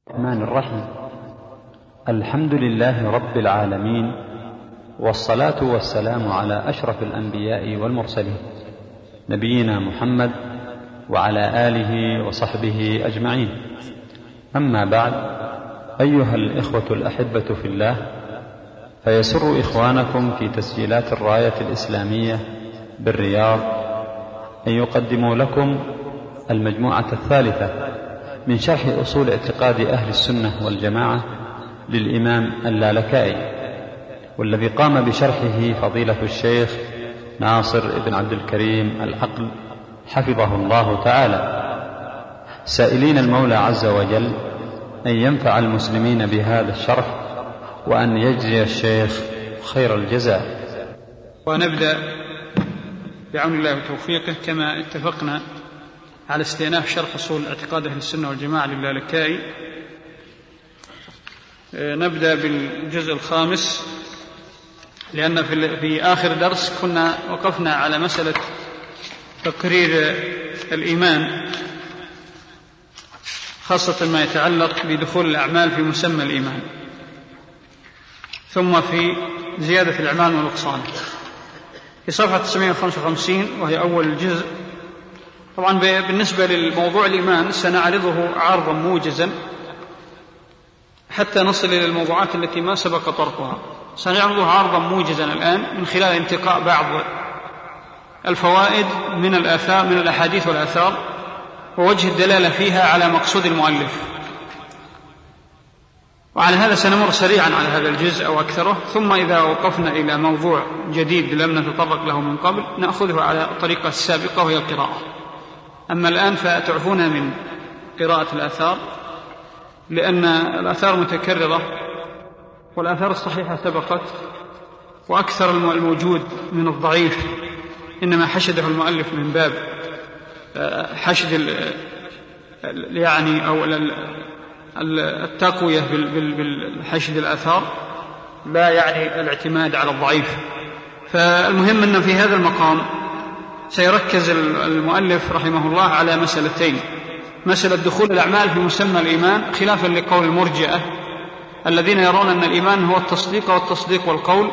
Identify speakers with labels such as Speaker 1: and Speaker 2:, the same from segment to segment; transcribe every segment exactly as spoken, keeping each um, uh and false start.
Speaker 1: الرحمن الرحيم. الحمد لله رب العالمين، والصلاة والسلام على أشرف الأنبياء والمرسلين، نبينا محمد وعلى آله وصحبه أجمعين. أما بعد، أيها الإخوة الأحبة في الله، فيسر إخوانكم في تسجيلات الراية الإسلامية بالرياض أن يقدموا لكم المجموعة الثالثة من شرح أصول اعتقاد أهل السنة والجماعة للإمام اللالكائي، والذي قام بشرحه فضيلة الشيخ ناصر بن عبد الكريم العقل حفظه الله تعالى، سائلين المولى عز وجل أن ينفع المسلمين بهذا الشرح وأن يجزي الشيخ خير الجزاء.
Speaker 2: ونبدأ بعون الله وتوفيقه كما اتفقنا على استئناف شرح أصول اعتقاد أهل السنة والجماعة للالكائي. نبدأ بالجزء الخامس، لأن في آخر درس كنا وقفنا على مسألة تقرير الإيمان، خاصة ما يتعلق بدخول الأعمال في مسمى الإيمان، ثم في زيادة الأعمال ونقصانه في صفحة تسعمائة وخمسة وخمسين وهي أول الجزء. طبعا بالنسبة للموضوع الإيمان سنعرضه عرضا موجزا حتى نصل إلى الموضوعات التي ما سبق طرقها. سنعرضه عرضا موجزا الآن من خلال انتقاء بعض الفوائد من الآثار من الأحاديث والآثار ووجه الدلالة فيها على مقصود المؤلف. وعلى هذا سنمر سريعا على هذا الجزء أو أكثره، ثم إذا وقفنا إلى موضوع جديد لم نتطرق له من قبل نأخذه على الطريقة السابقة وهي القراءة. أما الآن فتعفون من قراءة الآثار، لأن الآثار متكررة والآثار الصحيحة سبقت، وأكثر الموجود من الضعيف إنما حشده المؤلف من باب حشد يعني أو التقوية بالحشد الآثار، لا يعني الاعتماد على الضعيف. فالمهم أن في هذا المقام سيركز المؤلف رحمه الله على مسألتين: مسألة دخول الأعمال في مسمى الإيمان، خلافا لقول المرجئة الذين يرون أن الإيمان هو التصديق والتصديق والقول،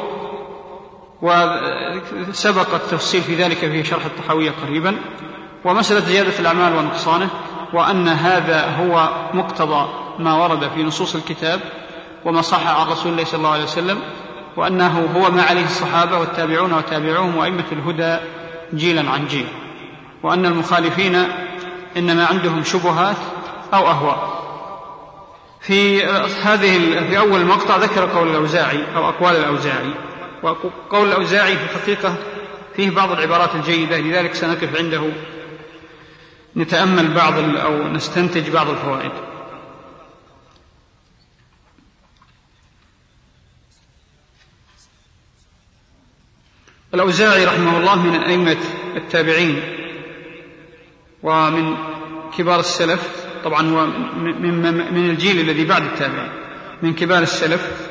Speaker 2: وسبق التفصيل في ذلك في شرح الطحاوية قريبا. ومسألة زيادة الأعمال ونقصانه، وأن هذا هو مقتضى ما ورد في نصوص الكتاب وما صح عن رسول الله صلى الله عليه وسلم، وأنه هو ما عليه الصحابة والتابعون وتابعوهم وأئمة الهدى جيلا عن جيل، وأن المخالفين إنما عندهم شبهات أو أهواء. في هذه في أول مقطع ذكر قول الأوزاعي أو أقوال الأوزاعي، وقول الأوزاعي في الحقيقة فيه بعض العبارات الجيدة، لذلك سنقف عنده نتأمل بعض أو نستنتج بعض الفوائد. الأوزاعي رحمه الله من أئمة التابعين ومن كبار السلف، طبعا هو من الجيل الذي بعد التابعين، من كبار السلف،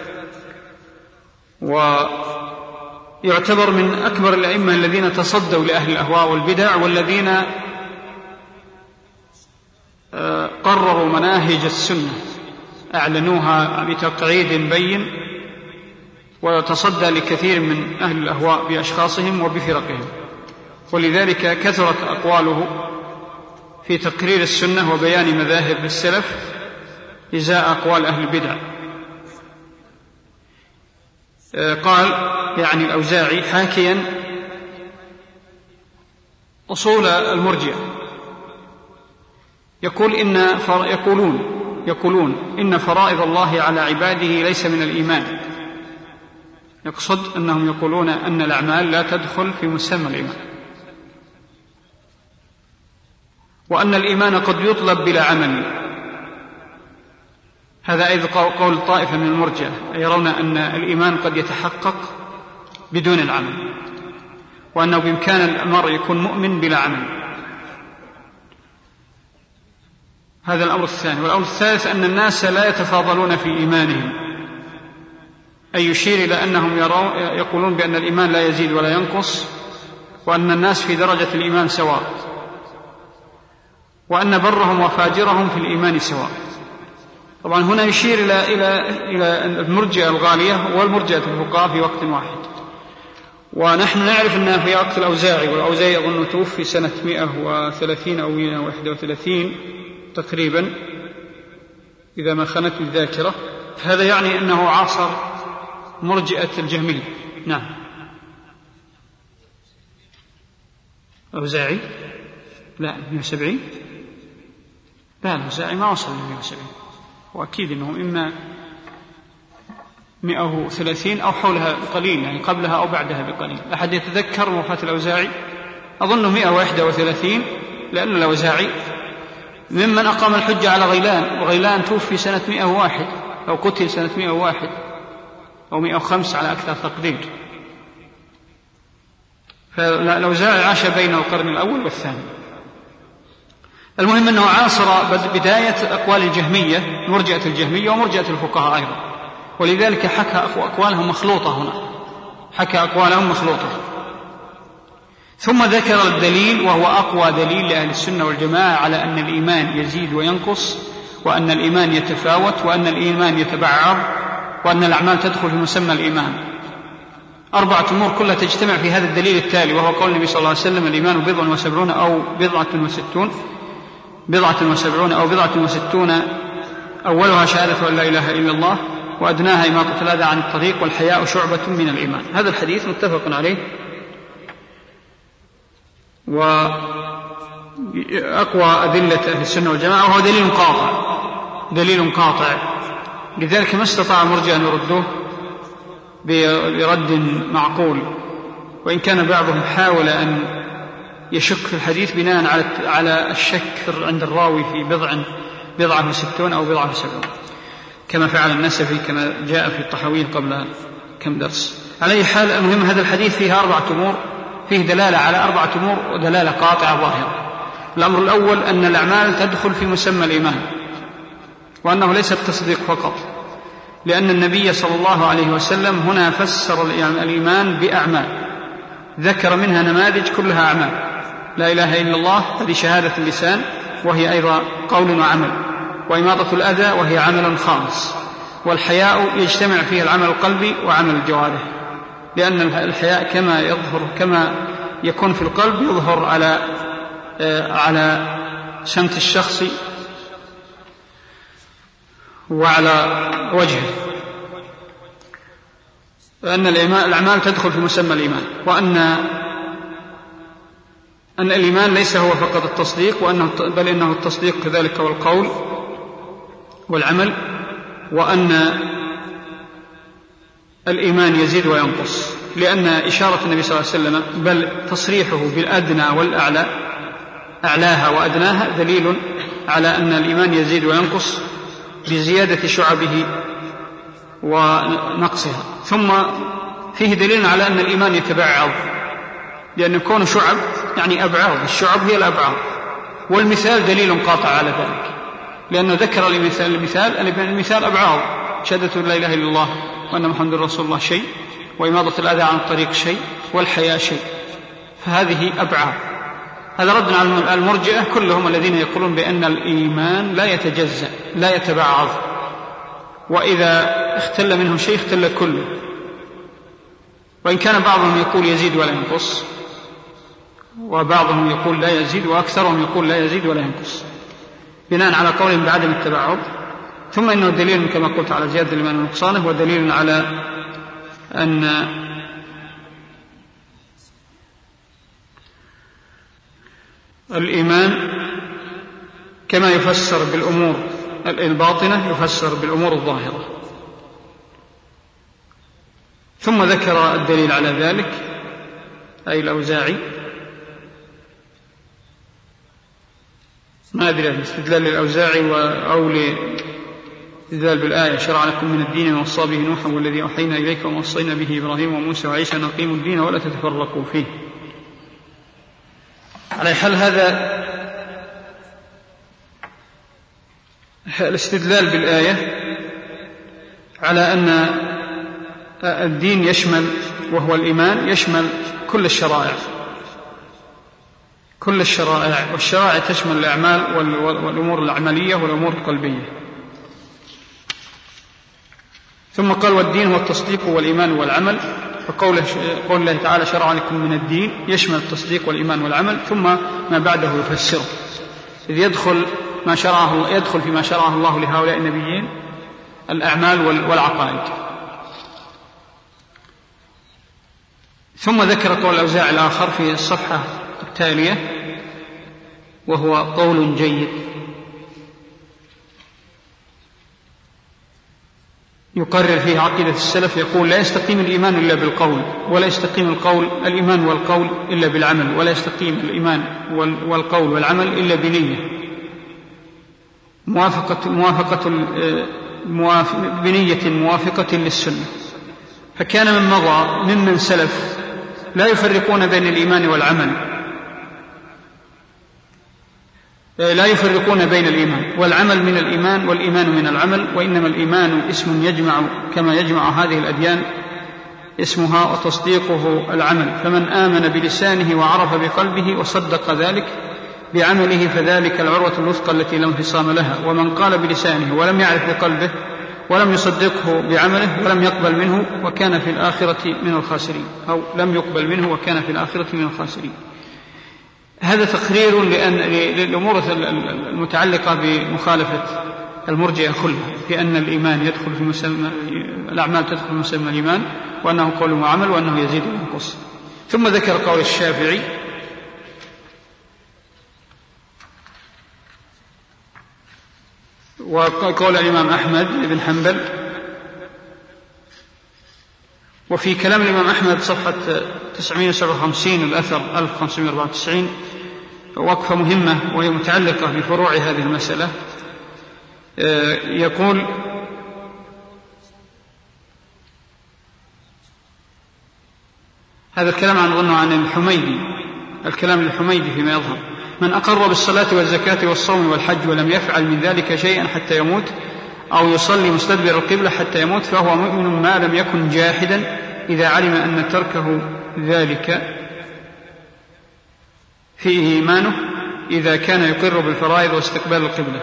Speaker 2: ويعتبر من أكبر الأئمة الذين تصدوا لأهل الأهواء والبدع، والذين قرروا مناهج السنة أعلنوها بتقعيد بين، وتصدى لكثير من أهل الأهواء بأشخاصهم وبفرقهم، ولذلك كثرت أقواله في تقرير السنة وبيان مذاهب السلف إزاء أقوال أهل البدع. قال يعني الأوزاعي حاكيا أصول المرجئة، يقول إن يقولون يقولون إن فرائض الله على عباده ليس من الإيمان. يقصد أنهم يقولون أن الأعمال لا تدخل في مسمى الإيمان، وأن الإيمان قد يطلب بلا عمل. هذا أيضا قول طائفة من المرجئة، يرون أن الإيمان قد يتحقق بدون العمل، وأنه بإمكان المرء يكون مؤمن بلا عمل. هذا الأمر الثاني. والأمر الثالث أن الناس لا يتفاضلون في إيمانهم، أي يشير إلى أنهم يقولون بأن الإيمان لا يزيد ولا ينقص، وأن الناس في درجة الإيمان سواء، وأن برهم وفاجرهم في الإيمان سواء. طبعا هنا يشير إلى إلى إلى المرجئة الغالية والمرجئة الفقهاء في وقت واحد. ونحن نعرف أنها في وقت الأوزاعي، والأوزاعي أظن توفي سنة مئة وثلاثين أو مئة وواحد وثلاثين تقريبا إذا ما خانتني الذاكرة. هذا يعني أنه عاصر مرجئة الجهمية. نعم. الأوزاعي لا مئة وسبعين، لا الأوزاعي ما وصل ل مئة وسبعين، وأكيد أنه إما مئة وثلاثين أو حولها بقليل، يعني قبلها أو بعدها بقليل. أحد يتذكر وفاة الأوزاعي؟ أظن مئة وواحد وثلاثين، لأن الأوزاعي ممن أقام الحجة على غيلان، وغيلان توفي سنة مئة وواحد أو قتل سنة مئة وواحد أو مئة وخمسة على أكثر تقدير. فالأوزاعي عاش بين القرن الأول والثاني. المهم أنه عاصر بداية أقوال الجهمية، مرجئة الجهمية ومرجئة الفقهاء أيضا، ولذلك حكى أقوالهم مخلوطة هنا، حكى أقوالهم مخلوطة. ثم ذكر الدليل، وهو أقوى دليل لأهل السنة والجماعة على أن الإيمان يزيد وينقص، وأن الإيمان يتفاوت، وأن الإيمان يتبعض، وأن الأعمال تدخل في مسمى الإيمان. أربعة أمور كلها تجتمع في هذا الدليل التالي، وهو قول النبي صلى الله عليه وسلم: الإيمان بضع وسبعون أو بضعة وستون بضعة وسبعون أو بضعة وستون، أولها شهادة أن لا إله إلا الله، وأدناها إماطة الأذى عن الطريق، والحياء شعبة من الإيمان. هذا الحديث متفق عليه، وأقوى أدلة أهل السنة والجماعة، وهو دليل قاطع، دليل قاطع. لذلك ما استطاع المرجئة أن يردوه برد معقول، وإن كان بعضهم حاول أن يشك في الحديث بناء على على الشك عند الراوي في بضع بضعة وستون أو بضعة وسبعون، كما فعل النسفي كما جاء في الطحاوي قبل كم درس. على أي حال، المهم هذا الحديث فيه أربعة أمور، فيه دلالة على أربعة أمور ودلالة قاطعة ظاهرة. الأمر الأول أن الأعمال تدخل في مسمى الإيمان، وأنه ليس التصديق فقط، لأن النبي صلى الله عليه وسلم هنا فسر الإيمان بأعمال، ذكر منها نماذج كلها أعمال. لا إله إلا الله هذه شهادة اللسان، وهي أيضا قول وعمل، وإماطة الأذى وهي عمل خالص، والحياء يجتمع فيه العمل القلبي وعمل الجوارح، لأن الحياء كما يظهر كما يكون في القلب يظهر على على سمت الشخص وعلى وجهه. أن الأعمال تدخل في مسمى الإيمان، وأن أن الإيمان ليس هو فقط التصديق، وأنه بل إنه التصديق كذلك والقول والعمل، وأن الإيمان يزيد وينقص، لأن إشارة النبي صلى الله عليه وسلم بل تصريحه بالأدنى والأعلى، أعلاها وأدناها، دليل على أن الإيمان يزيد وينقص بزيادة شعبه ونقصها. ثم فيه دليل على أن الإيمان يتبعض، لأن يكون شعب يعني أبعاض، الشعب هي الأبعاض، والمثال دليل قاطع على ذلك، لأنه ذكر المثال المثال المثال أبعاض، شهادة لا إله إلا الله وأن محمد رسول الله شيء، وإماطة الأذى عن الطريق شيء، والحياء شيء، فهذه أبعاض. هذا رد على المرجئة كلهم الذين يقولون بأن الإيمان لا يتجزأ لا يتبعض، وإذا اختل منه شيء اختل كله، وإن كان بعضهم يقول يزيد ولا ينقص، وبعضهم يقول لا يزيد، وأكثرهم يقول لا يزيد ولا ينقص، بناء على قولهم بعدم التبعض. ثم إنه دليل كما قلت على زيادة الإيمان ونقصانه، ودليل على أن الإيمان كما يفسر بالأمور الباطنة يفسر بالأمور الظاهرة. ثم ذكر الدليل على ذلك أي الأوزاعي، ما أدري الاستدلال للأوزاعي أو الاستدلال بالآية: شرع لكم من الدين ما وصى به نوح والذي أوحينا إليك وما وصينا به إبراهيم وموسى وعيسى أن أقيموا الدين ولا تتفرقوا فيه. على حال هذا الاستدلال بالآية على أن الدين يشمل، وهو الإيمان، يشمل كل الشرائع، كل الشرائع، والشرائع تشمل الأعمال والأمور العملية والأمور القلبية. ثم قال والدين هو التصديق والإيمان والعمل، فقول قول الله تعالى شرع لكم من الدين يشمل التصديق والإيمان والعمل، ثم ما بعده يفسره، إذ يدخل ما شرعه يدخل فيما شرعه الله لهؤلاء النبيين الأعمال والعقائد. ثم ذكر قول الأوزاعي الآخر في الصفحة التالية وهو قول جيد، يقرر فيه عقيدة السلف، يقول لا يستقيم الإيمان إلا بالقول، ولا يستقيم القول الإيمان والقول إلا بالعمل، ولا يستقيم الإيمان والقول والعمل إلا بنية موافقة, موافقة موافق بنية موافقة للسنة. فكان من مضى ممن سلف لا يفرقون بين الإيمان والعمل، لا يفرقون بين الإيمان والعمل من الإيمان والإيمان من العمل، وإنما الإيمان اسم يجمع كما يجمع هذه الأديان اسمها وتصديقه العمل، فمن آمن بلسانه وعرف بقلبه وصدق ذلك بعمله فذلك العروة الوثقى التي لا انفصام لها، ومن قال بلسانه ولم يعرف بقلبه ولم يصدقه بعمله ولم يقبل منه وكان في الآخرة من الخاسرين، أو لم يقبل منه وكان في الآخرة من الخاسرين. هذا تقرير لأن للأمور المتعلقة بمخالفة المرجئة كلها، بأن الإيمان يدخل في مسمى الأعمال تدخل في مسمى الإيمان، وأنه قول وعمل، وأنه يزيد وينقص. ثم ذكر قول الشافعي وقول الإمام أحمد بن حنبل. وفي كلام الإمام أحمد صفحة تسعمائة وسبعة وخمسين الأثر ألف وخمسمائة وأربعة وتسعين وقفة مهمة وهي متعلقة بفروع هذه المسألة. يقول هذا الكلام عن ظنه عن الحميدي، الكلام للحميدي فيما يظهر: من أقر بالصلاة والزكاة والصوم والحج ولم يفعل من ذلك شيئا حتى يموت، أو يصلي مستدبر القبلة حتى يموت، فهو مؤمن ما لم يكن جاحدا إذا علم أن تركه ذلك فيه إيمانه، إذا كان يقر بالفرائض واستقبال القبلة.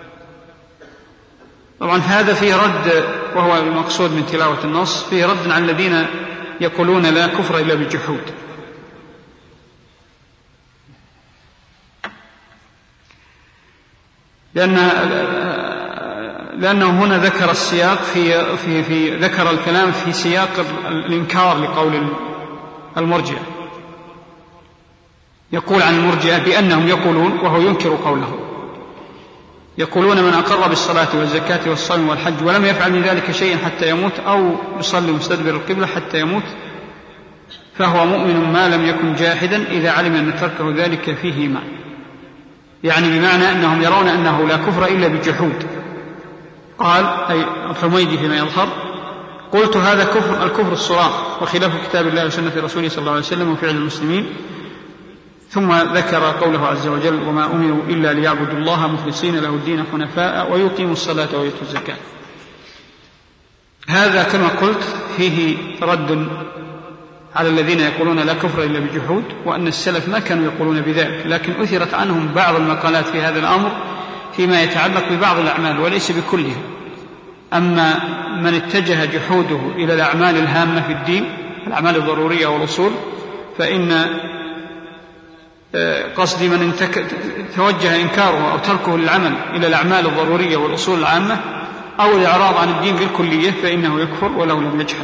Speaker 2: طبعا هذا فيه رد، وهو المقصود من تلاوة النص، فيه رد على الذين يقولون لا كفر إلا بالجحود، لأن لأنه هنا ذكر السياق في, في, في ذكر الكلام في سياق الإنكار لقول المرجئة. يقول عن المرجئة بأنهم يقولون، وهو ينكر قوله، يقولون من أقر بالصلاة والزكاة والصوم والحج ولم يفعل من ذلك شيئا حتى يموت، أو يصلي مستدبر القبلة حتى يموت، فهو مؤمن ما لم يكن جاحدا إذا علم أن تركه ذلك فيه إيمان. يعني بمعنى أنهم يرون أنه لا كفر إلا بالجحود. قال أي الحميدي فيما يظهر: قلت هذا كفر الكفر الصراح وخلاف كتاب الله وسنة رسوله صلى الله عليه وسلم وفعل المسلمين. ثم ذكر قوله عز وجل: وما أمروا إلا ليعبدوا الله مخلصين له الدين حنفاء ويقيموا الصلاة ويؤتوا الزكاة. هذا كما قلت فيه رد على الذين يقولون لا كفر إلا بالجحود، وأن السلف ما كانوا يقولون بذلك، لكن أثرت عنهم بعض المقالات في هذا الأمر فيما يتعلق ببعض الأعمال وليس بكلها. أما من اتجه جحوده إلى الأعمال الهامة في الدين، الأعمال الضرورية والأصول، فإن قصدي من توجه إنكاره أو تركه للعمل إلى الأعمال الضرورية والأصول العامة أو الإعراض عن الدين بالكلية فإنه يكفر ولو لم يجحد.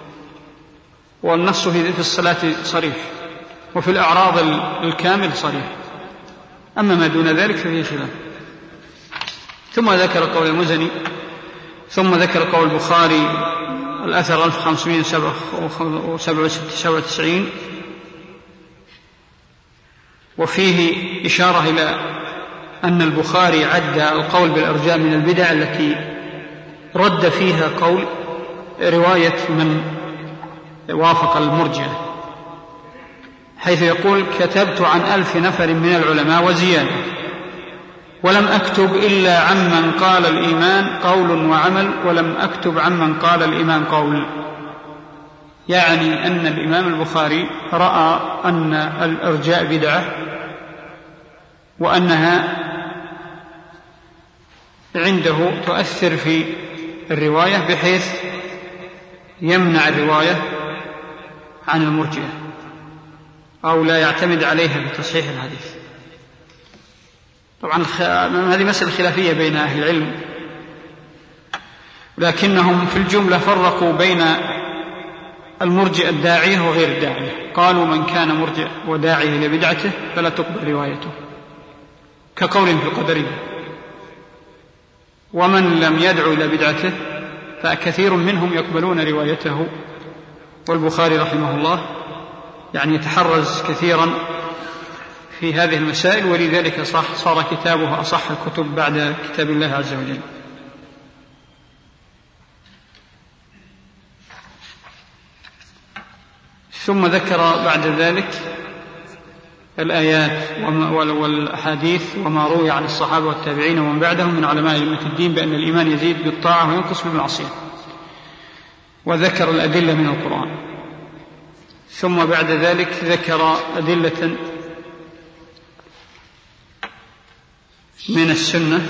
Speaker 2: والنص في الصلاة صريح، وفي الأعراض الكامل صريح، أما ما دون ذلك ففيه خلاف. ثم ذكر قول المزني، ثم ذكر قول البخاري الأثر ألف وخمسمائة وسبعة وتسعين، وفيه إشارة إلى أن البخاري عد القول بالإرجاء من البدع التي رد فيها قول رواية من وافق المرجئة، حيث يقول: كتبت عن ألف نفر من العلماء وزيادة، ولم أكتب إلا عمن قال الإيمان قول وعمل، ولم أكتب عمن قال الإيمان قول. يعني أن الإمام البخاري رأى أن الإرجاء بدعة، وأنها عنده تؤثر في الرواية بحيث يمنع الرواية عن المرجئة أو لا يعتمد عليها بتصحيح الحديث. طبعا هذه مسألة خلافية بين أهل العلم، لكنهم في الجملة فرقوا بين المرجئ الداعية وغير الداعية. قالوا من كان مرجئ وداعية لبدعته فلا تقبل روايته، كقول في القدرية. ومن لم يدعو إلى بدعته فكثير منهم يقبلون روايته. والبخاري رحمه الله يعني يتحرز كثيرا في هذه المسائل، ولذلك صار كتابه أصح الكتب بعد كتاب الله عز وجل. ثم ذكر بعد ذلك الآيات والأحاديث وما روي عن الصحابة والتابعين ومن بعدهم من علماء أئمة الدين بأن الإيمان يزيد بالطاعة وينقص بالمعصية، وذكر الأدلة من القرآن. ثم بعد ذلك ذكر أدلة من السنة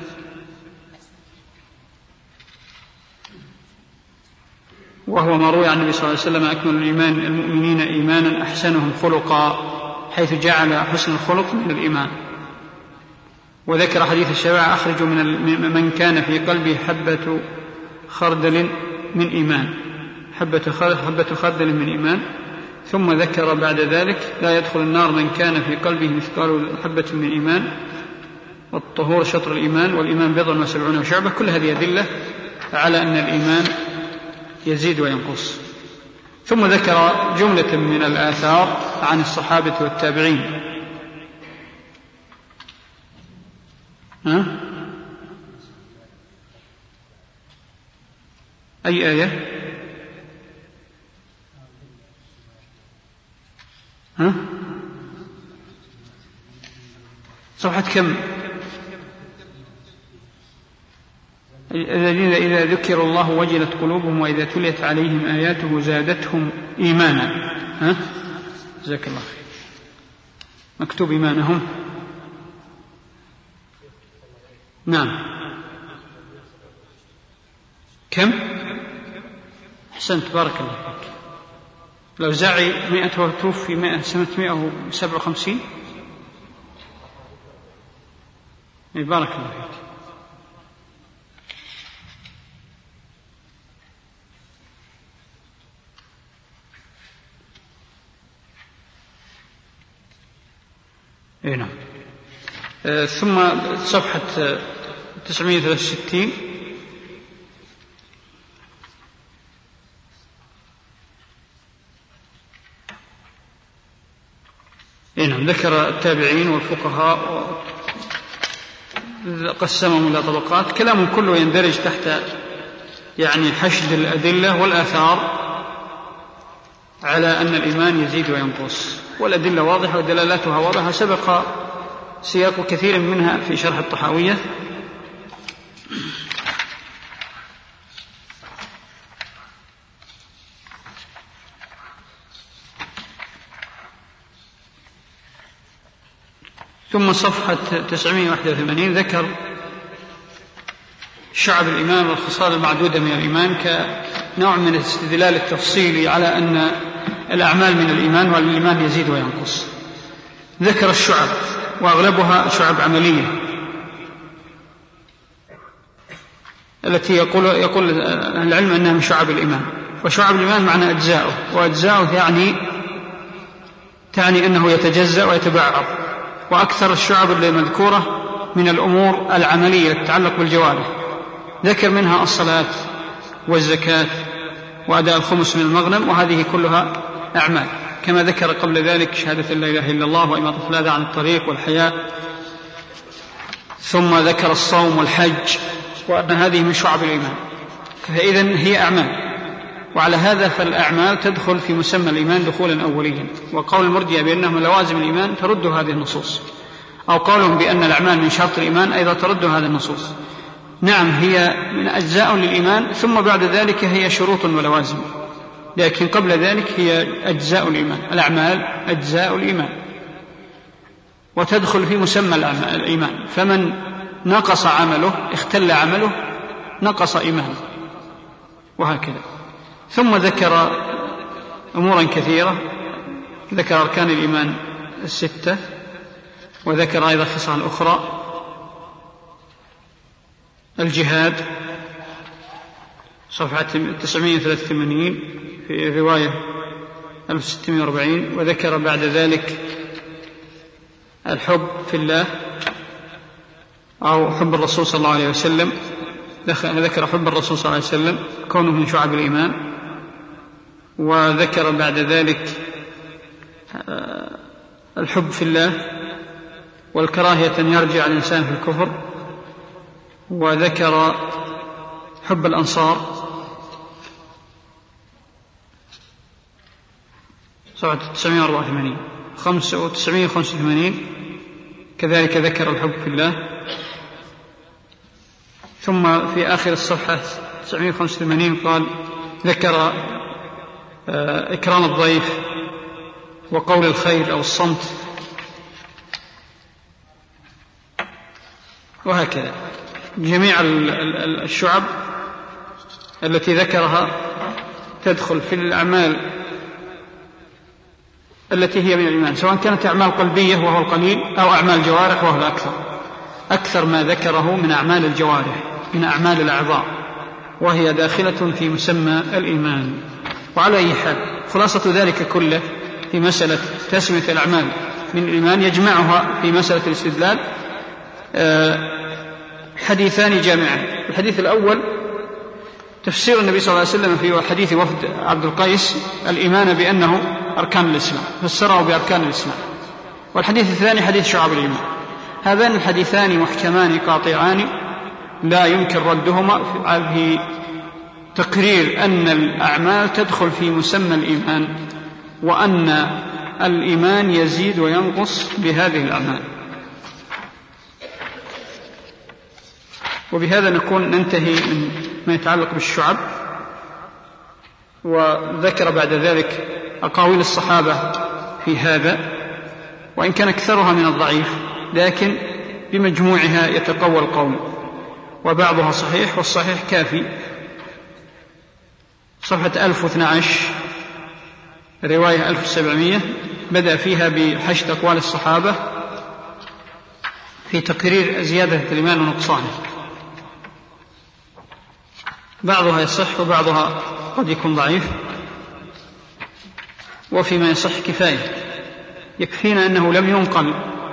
Speaker 2: وهو ما روي عن النبي صلى الله عليه وسلم: أكمل الإيمان المؤمنين إيمانا أحسنهم خلقا، حيث جعل حسن الخلق من الإيمان. وذكر حديث الشفاعة: أخرجوا من من كان في قلبه حبة خردل من إيمان، حبة حبة خردل من إيمان. ثم ذكر بعد ذلك: لا يدخل النار من كان في قلبه مثقال حبة من إيمان، والطهور شطر الإيمان، والإيمان بضع وسبعون شعبة. كل هذه أدلة على أن الإيمان يزيد وينقص. ثم ذكر جملة من الآثار عن الصحابة والتابعين. ها؟ أي آية؟ ها؟ صفحة كم؟ الذين إذا ذكر الله وجلت قلوبهم وإذا تليت عليهم آياته زادتهم إيمانا. ها؟ جزاك الله خير. مكتوب إيمانهم. نعم. كم؟ أحسنت، بارك الله فيك. لو زعي مئة وتوفي مئة سنة مئة وسبع وخمسين. بارك الله فيك. إيه نعم. آه ثم صفحة تسعمائة وثلاثة وستين إيه نعم. ذكر التابعين والفقهاء قسمهم إلى طبقات. كلام كله يندرج تحت يعني حشد الأدلة والآثار على أن الإيمان يزيد وينقص، والأدلة واضحة ودلالاتها واضحة. سبق سياق كثير منها في شرح الطحاوية. ثم صفحة تسعمائة وواحد وثمانين ذكر شعب الإيمان والخصال المعدودة من الإيمان كنوع من الاستدلال التفصيلي على أن الأعمال من الإيمان والإيمان يزيد وينقص. ذكر الشعب وأغلبها شعب عملية التي يقول, يقول العلم أنها من شعب الإيمان. وشعب الإيمان معنى أجزاؤه، وأجزاؤه يعني تعني أنه يتجزأ ويتبعض. وأكثر الشعب المذكورة من الأمور العملية تتعلق بالجوارح. ذكر منها الصلاة والزكاة وأداء الخمس من المغنم، وهذه كلها أعمال، كما ذكر قبل ذلك شهادة لا إله إلا الله وإماطة الأذى عن الطريق والحياء. ثم ذكر الصوم والحج وأن هذه من شعب الإيمان، فإذن هي أعمال. وعلى هذا فالأعمال تدخل في مسمى الإيمان دخولا أوليا. وقول المرجئة بأنهم لوازم الإيمان ترد هذه النصوص، أو قولهم بأن الأعمال من شرط الإيمان أيضا ترد هذه النصوص. نعم، هي من أجزاء للإيمان، ثم بعد ذلك هي شروط ولوازم، لكن قبل ذلك هي أجزاء الإيمان. الأعمال أجزاء الإيمان وتدخل في مسمى الإيمان. فمن نقص عمله اختل عمله نقص إيمانه، وهكذا. ثم ذكر أمورا كثيرة، ذكر أركان الإيمان الستة، وذكر أيضا خصال أخرى: الجهاد صفحة تسعمائة وثلاثة وثمانين في رواية ألف وستمائة وأربعين، وذكر بعد ذلك الحب في الله أو حب الرسول صلى الله عليه وسلم، ذكر حب الرسول صلى الله عليه وسلم كونه من شعب الإيمان، وذكر بعد ذلك الحب في الله والكراهية أن يرجع الإنسان في الكفر، وذكر حب الأنصار صفحة تسعمائة وأربعة وثمانين وتسعمائة وخمسة وثمانين، كذلك ذكر الحب في الله. ثم في آخر الصفحة تسعمائة وخمسة وثمانين قال ذكر إكرام الضيف وقول الخير أو الصمت، وهكذا جميع الشعب التي ذكرها تدخل في الأعمال التي هي من الإيمان، سواء كانت أعمال قلبية وهو القليل أو أعمال جوارح وهو الأكثر. أكثر ما ذكره من أعمال الجوارح، من أعمال الأعضاء، وهي داخلة في مسمى الإيمان. وعلى أي حال خلاصة ذلك كله في مسألة تسمية الأعمال من الإيمان يجمعها في مسألة الاستدلال حديثان جامعان. الحديث الأول تفسير النبي صلى الله عليه وسلم في حديث وفد عبد القيس الإيمان بأنه أركان الإسلام، فسره بأركان الإسلام. والحديث الثاني حديث شعب الإيمان. هذان الحديثان محكمان قاطعان لا يمكن ردهما في تقرير أن الأعمال تدخل في مسمى الإيمان، وأن الإيمان يزيد وينقص بهذه الأعمال. وبهذا نكون ننتهي من ما يتعلق بالشعب. وذكر بعد ذلك أقاويل الصحابة في هذا، وإن كان أكثرها من الضعيف، لكن بمجموعها يتقوى القول، وبعضها صحيح والصحيح كافي. صفحة ألف واثنى عشر رواية ألف وسبعمائة بدأ فيها بحشد أقوال الصحابة في تقرير زيادة الإيمان ونقصانه، بعضها يصح وبعضها قد يكون ضعيف، وفيما يصح كفاية. يكفينا أنه لم ينقل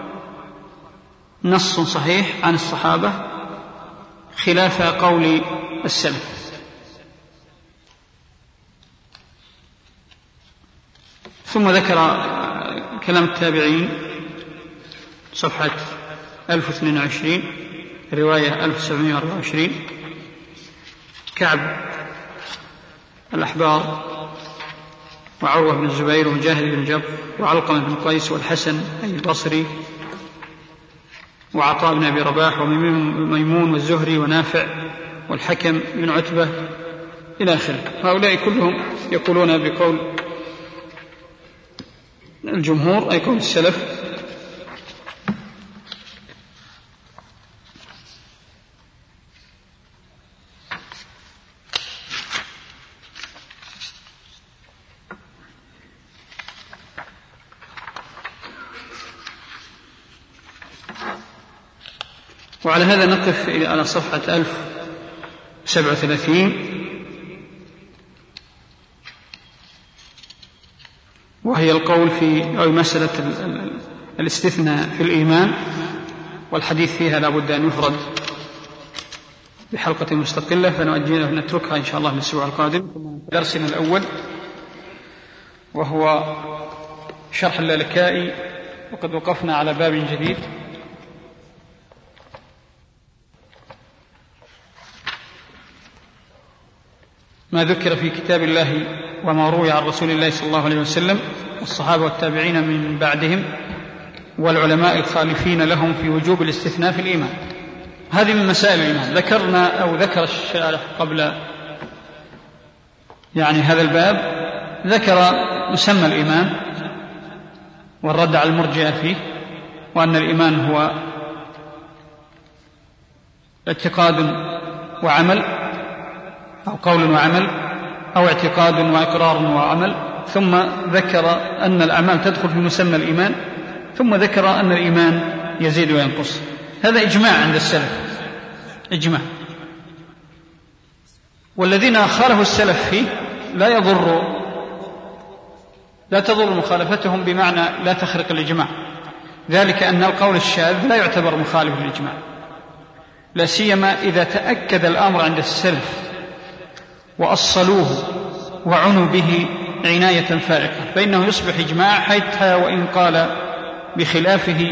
Speaker 2: نص صحيح عن الصحابة خلاف قول السلف. ثم ذكر كلام التابعين صفحة ألف واثنين وعشرين رواية ألف وسبعمائة وأربعة وعشرين: كعب الأحبار وعروة بن الزبير ومجاهد بن جبر وعلقمة بن قيس والحسن أي البصري وعطاء بن أبي رباح وميمون والزهري ونافع والحكم بن عتبة إلى آخره. هؤلاء كلهم يقولون بقول الجمهور أي قول السلف. وعلى هذا نقف على صفحة ألف وسبعة وثلاثين، وهي القول في أو مسألة الاستثناء في الإيمان، والحديث فيها لا بد أن يفرد بحلقة مستقلة، فنؤجلها ونتركها إن شاء الله للأسبوع القادم. درسنا الأول وهو شرح اللالكائي، وقد وقفنا على باب جديد ما ذكر في كتاب الله وما روي عن رسول الله صلى الله عليه وسلم والصحابة والتابعين من بعدهم والعلماء الخالفين لهم في وجوب الاستثناء في الإيمان. هذه من مسائل الإيمان. ذكرنا أو ذكر الشارح قبل يعني هذا الباب ذكر مسمى الإيمان والرد على المرجئة فيه، وأن الإيمان هو اعتقاد وعمل أو قول وعمل، أو اعتقاد وإقرار وعمل، ثم ذكر أن الأعمال تدخل في مسمى الإيمان، ثم ذكر أن الإيمان يزيد وينقص. هذا إجماع عند السلف، إجماع. والذين خالفوا السلف فيه لا يضر لا تضر مخالفتهم، بمعنى لا تخرق الإجماع، ذلك أن القول الشاذ لا يعتبر مخالف للإجماع، لا سيما إذا تأكد الأمر عند السلف وأصلوه وعنوا به عناية فائقة، فإنه يصبح إجماع، حتى وإن قال بخلافه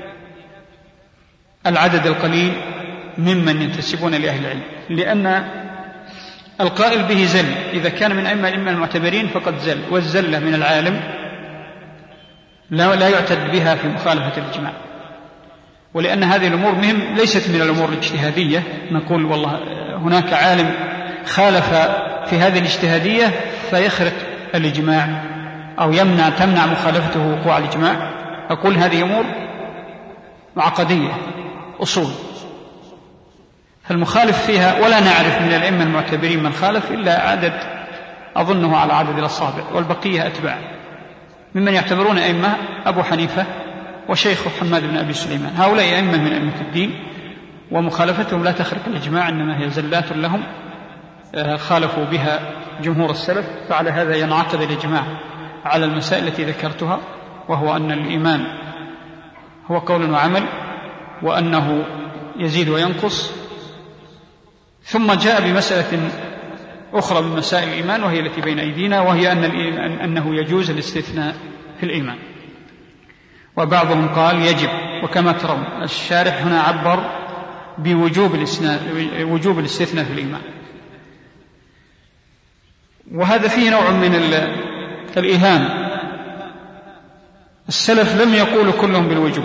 Speaker 2: العدد القليل ممن ينتسبون لأهل العلم، لأن القائل به زل، إذا كان من أئمة الأئمة المعتبرين فقد زل، والزلة من العالم لا, لا يعتد بها في مخالفة الإجماع. ولأن هذه الأمور مهم ليست من الأمور الاجتهادية، نقول والله هناك عالم خالف في هذه الاجتهادية فيخرق الإجماع أو يمنع تمنع مخالفته وقوع الإجماع. أقول هذه أمور عقدية أصول، فالمخالف فيها ولا نعرف من الأئمة المعتبرين من خالف إلا عدد أظنه على عدد الأصابع، والبقية أتباع ممن يعتبرون أئمة أبو حنيفة وشيخه حماد بن أبي سليمان، هؤلاء أئمة من أئمة الدين، ومخالفتهم لا تخرق الإجماع، إنما هي زلات لهم خالفوا بها جمهور السلف. فعلى هذا ينعقد الإجماع على المسائل التي ذكرتها، وهو أن الإيمان هو قول وعمل، وأنه يزيد وينقص. ثم جاء بمسألة أخرى من مسائل الإيمان، وهي التي بين أيدينا، وهي أن أنه يجوز الاستثناء في الإيمان، وبعضهم قال يجب، وكما ترون الشارح هنا عبر بوجوب وجوب الاستثناء في الإيمان، وهذا فيه نوع من الإيهام. السلف لم يقولوا كلهم بالوجوب،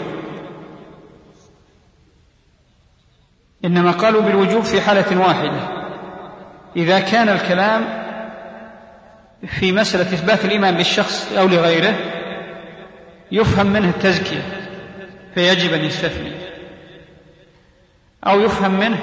Speaker 2: إنما قالوا بالوجوب في حالة واحدة، إذا كان الكلام في مسألة إثبات الإيمان للشخص أو لغيره يفهم منه التزكية فيجب أن يستثني، أو يفهم منه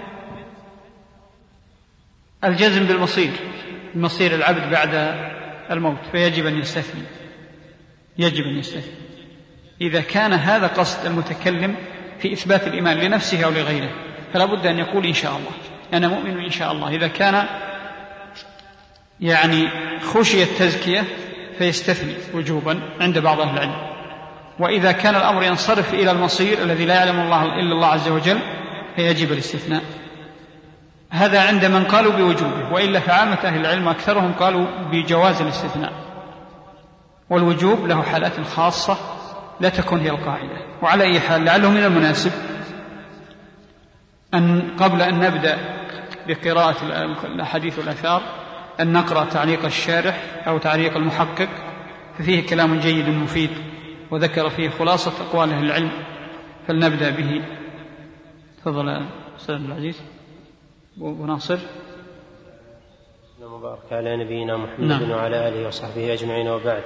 Speaker 2: الجزم بالمصير، مصير العبد بعد الموت، فيجب أن يستثني، يجب أن يستثني. إذا كان هذا قصد المتكلم في إثبات الإيمان لنفسه أو لغيره فلا بد أن يقول إن شاء الله، أنا مؤمن إن شاء الله. إذا كان يعني خشي التزكية فيستثني وجوبا عند بعض أهل العلم. وإذا كان الأمر ينصرف إلى المصير الذي لا يعلم الله إلا الله عز وجل فيجب الاستثناء. هذا عند من قالوا بوجوبه، وإلا فعامة أهل العلم أكثرهم قالوا بجواز الاستثناء، والوجوب له حالات خاصة لا تكون هي القاعدة. وعلى أي حال لعله من المناسب أن قبل أن نبدأ بقراءة الأحاديث والآثار أن نقرأ تعليق الشارح أو تعليق المحقق، ففيه كلام جيد مفيد وذكر فيه خلاصة أقوال أهل العلم، فلنبدأ به. تفضل أستاذ العزيز أبو ناصر.
Speaker 3: مبارك على نبينا محمد
Speaker 2: نعم.
Speaker 3: وعلى آله وصحبه أجمعين، وبعد.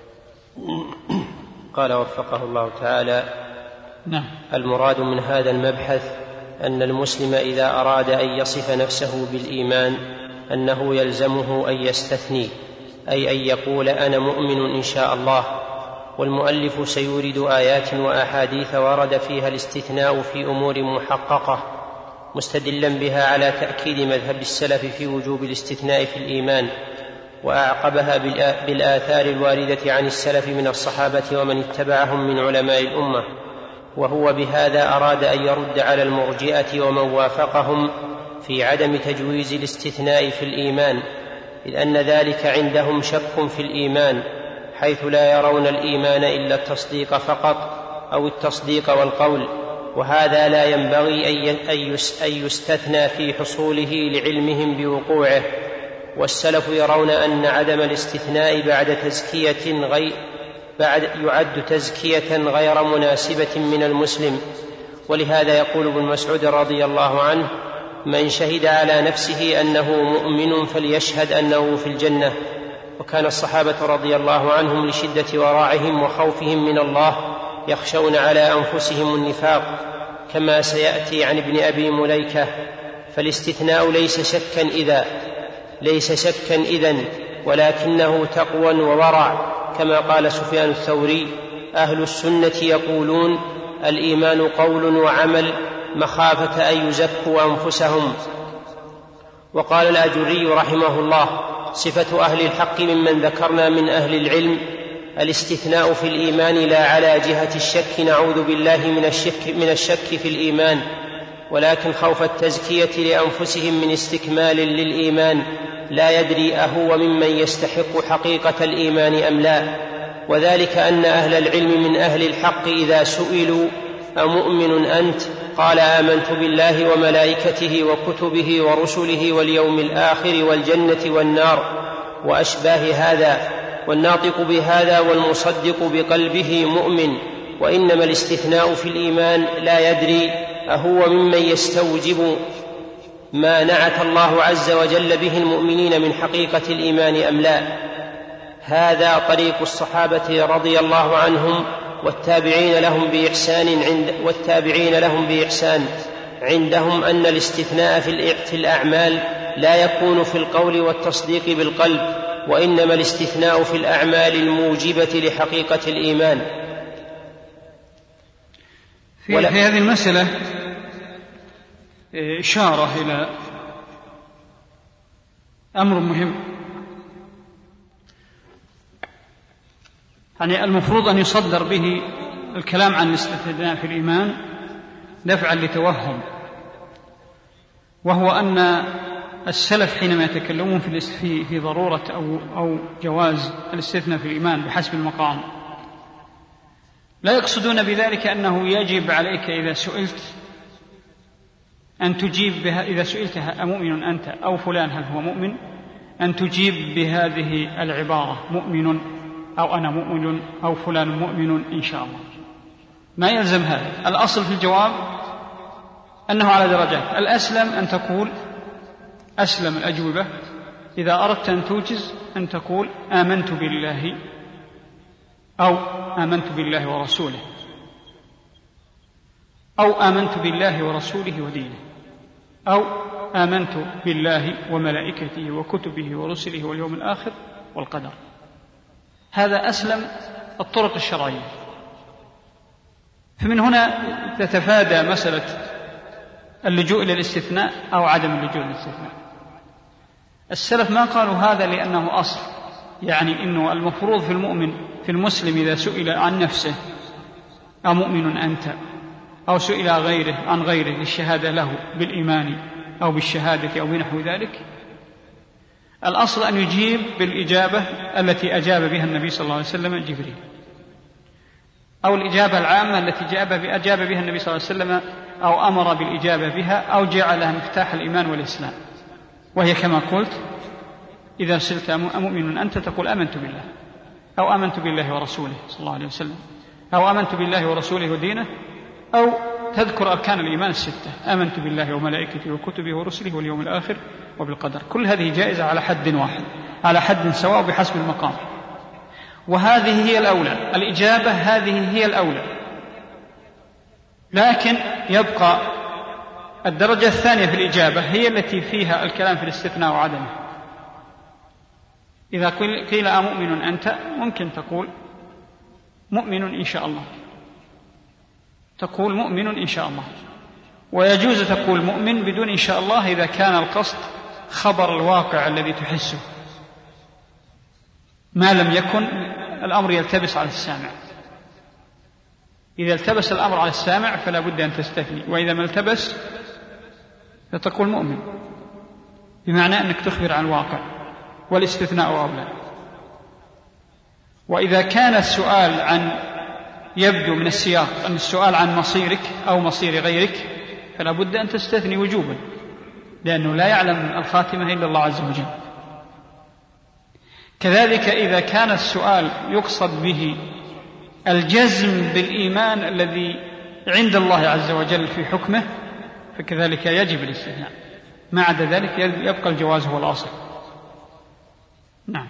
Speaker 3: قال وفقه الله تعالى:
Speaker 2: نعم.
Speaker 3: المراد من هذا المبحث أن المسلم إذا أراد أن يصف نفسه بالإيمان أنه يلزمه أن يستثني، أي أن يقول أنا مؤمن إن شاء الله. والمؤلف سيورد آيات وأحاديث ورد فيها الاستثناء في أمور محققة، مستدلا بها على تأكيد مذهب السلف في وجوب الاستثناء في الإيمان، وأعقبها بالآثار الواردة عن السلف من الصحابة ومن اتبعهم من علماء الأمة. وهو بهذا أراد أن يرد على المرجئة ومن وافقهم في عدم تجويز الاستثناء في الإيمان، إذ أن ذلك عندهم شك في الإيمان، حيث لا يرون الإيمان إلا التصديق فقط أو التصديق والقول، وهذا لا ينبغي أن يستثنى في حصوله لعلمهم بوقوعه. والسلف يرون أن عدم الاستثناء بعد تزكية غير بعد يعد تزكية غير مناسبة من المسلم. ولهذا يقول ابن مسعود رضي الله عنه: من شهد على نفسه أنه مؤمن فليشهد أنه في الجنة. وكان الصحابة رضي الله عنهم لشدة ورعهم وخوفهم من الله يخشون على أنفسهم النفاق، كما سيأتي عن ابن أبي مليكة. فالاستثناء ليس شكا إذا ليس شكا إذن، ولكنه تقوى وورع، كما قال سفيان الثوري: أهل السنة يقولون الإيمان قول وعمل مخافة أن يزكوا أنفسهم. وقال الآجري رحمه الله: صفة أهل الحق ممن ذكرنا من أهل العلم الاستثناء في الإيمان لا على جهة الشك، نعوذ بالله من الشك, من الشك في الإيمان، ولكن خوف التزكية لأنفسهم من استكمال للإيمان، لا يدري أهو ممن يستحق حقيقة الإيمان أم لا. وذلك أن أهل العلم من أهل الحق إذا سئلوا أمؤمن أنت؟ قال آمنت بالله وملائكته وكتبه ورسله واليوم الآخر والجنة والنار وأشباه هذا، والناطق بهذا والمصدق بقلبه مؤمن. وإنما الاستثناء في الإيمان لا يدري أهو ممن يستوجب ما نعت الله عز وجل به المؤمنين من حقيقة الإيمان أم لا. هذا طريق الصحابة رضي الله عنهم والتابعين لهم بإحسان عند والتابعين لهم بإحسان عندهم أن الاستثناء في الأعمال لا يكون في القول والتصديق بالقلب، وإنما الاستثناء في الأعمال الموجبة لحقيقة الإيمان.
Speaker 2: في, في هذه المسألة إشارة إلى أمر مهم، يعني المفروض أن يصدر به الكلام عن الاستثناء في الإيمان دفعا لتوهم، وهو أن السلف حينما يتكلمون في في ضرورة أو أو جواز الاستثناء في الإيمان بحسب المقام، لا يقصدون بذلك أنه يجب عليك إذا سئلت أن تجيب بها، إذا سئلت أمؤمن أنت أو فلان هل هو مؤمن، أن تجيب بهذه العبارة مؤمن أو أنا مؤمن أو فلان مؤمن إن شاء الله. ما يلزم هذا. الأصل في الجواب أنه على درجات. الأسلم أن تقول أسلم الأجوبة. إذا أردت أن توجز أن تقول آمنت بالله أو آمنت بالله ورسوله أو آمنت بالله ورسوله ودينه أو آمنت بالله وملائكته وكتبه ورسله واليوم الآخر والقدر. هذا أسلم الطرق الشرعية. فمن هنا تتفادى مسألة اللجوء إلى الاستثناء أو عدم اللجوء إلى الاستثناء. السلف ما قالوا هذا لأنه أصل، يعني إنه المفروض في المؤمن في المسلم إذا سئل عن نفسه أمؤمن أنت أو سئل غيره عن غيره للشهادة له بالإيمان أو بالشهادة أو بنحو ذلك، الأصل أن يجيب بالإجابة التي أجاب بها النبي صلى الله عليه وسلم جبريل، أو الإجابة العامة التي أجاب بها النبي صلى الله عليه وسلم أو أمر بالإجابة بها أو جعلها مفتاح الإيمان والإسلام، وهي كما قلت إذا سئلت أمؤمن أنت تقول آمنت بالله أو آمنت بالله ورسوله صلى الله عليه وسلم أو آمنت بالله ورسوله ودينه، أو تذكر أركان الإيمان الستة: آمنت بالله وملائكته وكتبه ورسله واليوم الآخر وبالقدر. كل هذه جائزة على حد واحد، على حد سواء بحسب المقام، وهذه هي الأولى. الإجابة هذه هي الأولى، لكن يبقى الدرجة الثانية في الإجابة هي التي فيها الكلام في الاستثناء وعدمه. إذا قيل أمؤمن أنت ممكن تقول مؤمن إن شاء الله، تقول مؤمن إن شاء الله، ويجوز تقول مؤمن بدون إن شاء الله إذا كان القصد خبر الواقع الذي تحسه، ما لم يكن الأمر يلتبس على السامع. إذا التبس الأمر على السامع فلا بد أن تستثني، وإذا ما التبس فتقول مؤمن، بمعنى أنك تخبر عن الواقع، والاستثناء أولى. وإذا كان السؤال عن يبدو من السياق أن السؤال عن مصيرك أو مصير غيرك فلا بد أن تستثني وجوبا، لأنه لا يعلم الخاتمة إلا الله عز وجل. كذلك إذا كان السؤال يقصد به الجزم بالإيمان الذي عند الله عز وجل في حكمه فكذلك يجب الاستثناء، ما عدا ذلك يبقى الجواز هو الأصل. نعم.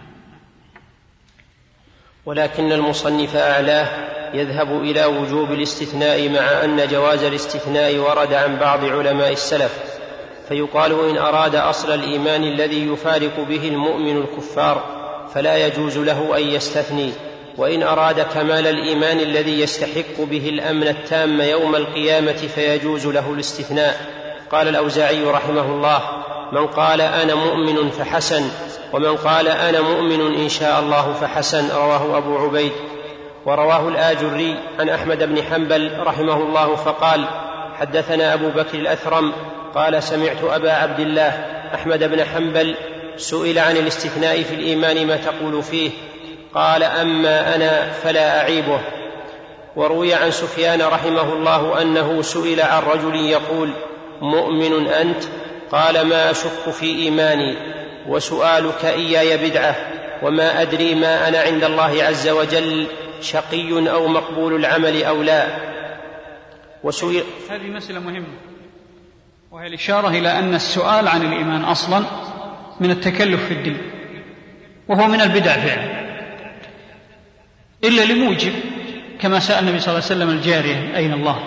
Speaker 3: ولكن المصنف أعلاه يذهب إلى وجوب الاستثناء، مع أن جواز الاستثناء ورد عن بعض علماء السلف، فيقال إن أراد أصل الإيمان الذي يفارق به المؤمن الكفار فلا يجوز له أن يستثني، وإن أراد كمال الإيمان الذي يستحق به الأمن التام يوم القيامة فيجوز له الاستثناء. قال الأوزاعي رحمه الله: من قال أنا مؤمن فحسن، ومن قال أنا مؤمن إن شاء الله فحسن. رواه أبو عبيد. ورواه الآجري عن أحمد بن حنبل رحمه الله فقال: حدثنا أبو بكر الأثرم قال: سمعت أبا عبد الله أحمد بن حنبل سئل عن الاستثناء في الإيمان ما تقول فيه؟ قال: أما أنا فلا أعيبه. وروي عن سفيان رحمه الله أنه سئل عن رجل يقول: مؤمن أنت؟ قال: ما أشك في إيماني، وسؤالك إياي بدعة، وما أدري ما أنا عند الله عز وجل شقي أو مقبول العمل أو لا. وسئل.
Speaker 2: هذه مسألة مهمة، وهي الإشارة إلى أن السؤال عن الإيمان أصلا من التكلف في الدين، وهو من البدع فعلا، إلا لموجب، كما سأل النبي صلى الله عليه وسلم الجارية: أين الله؟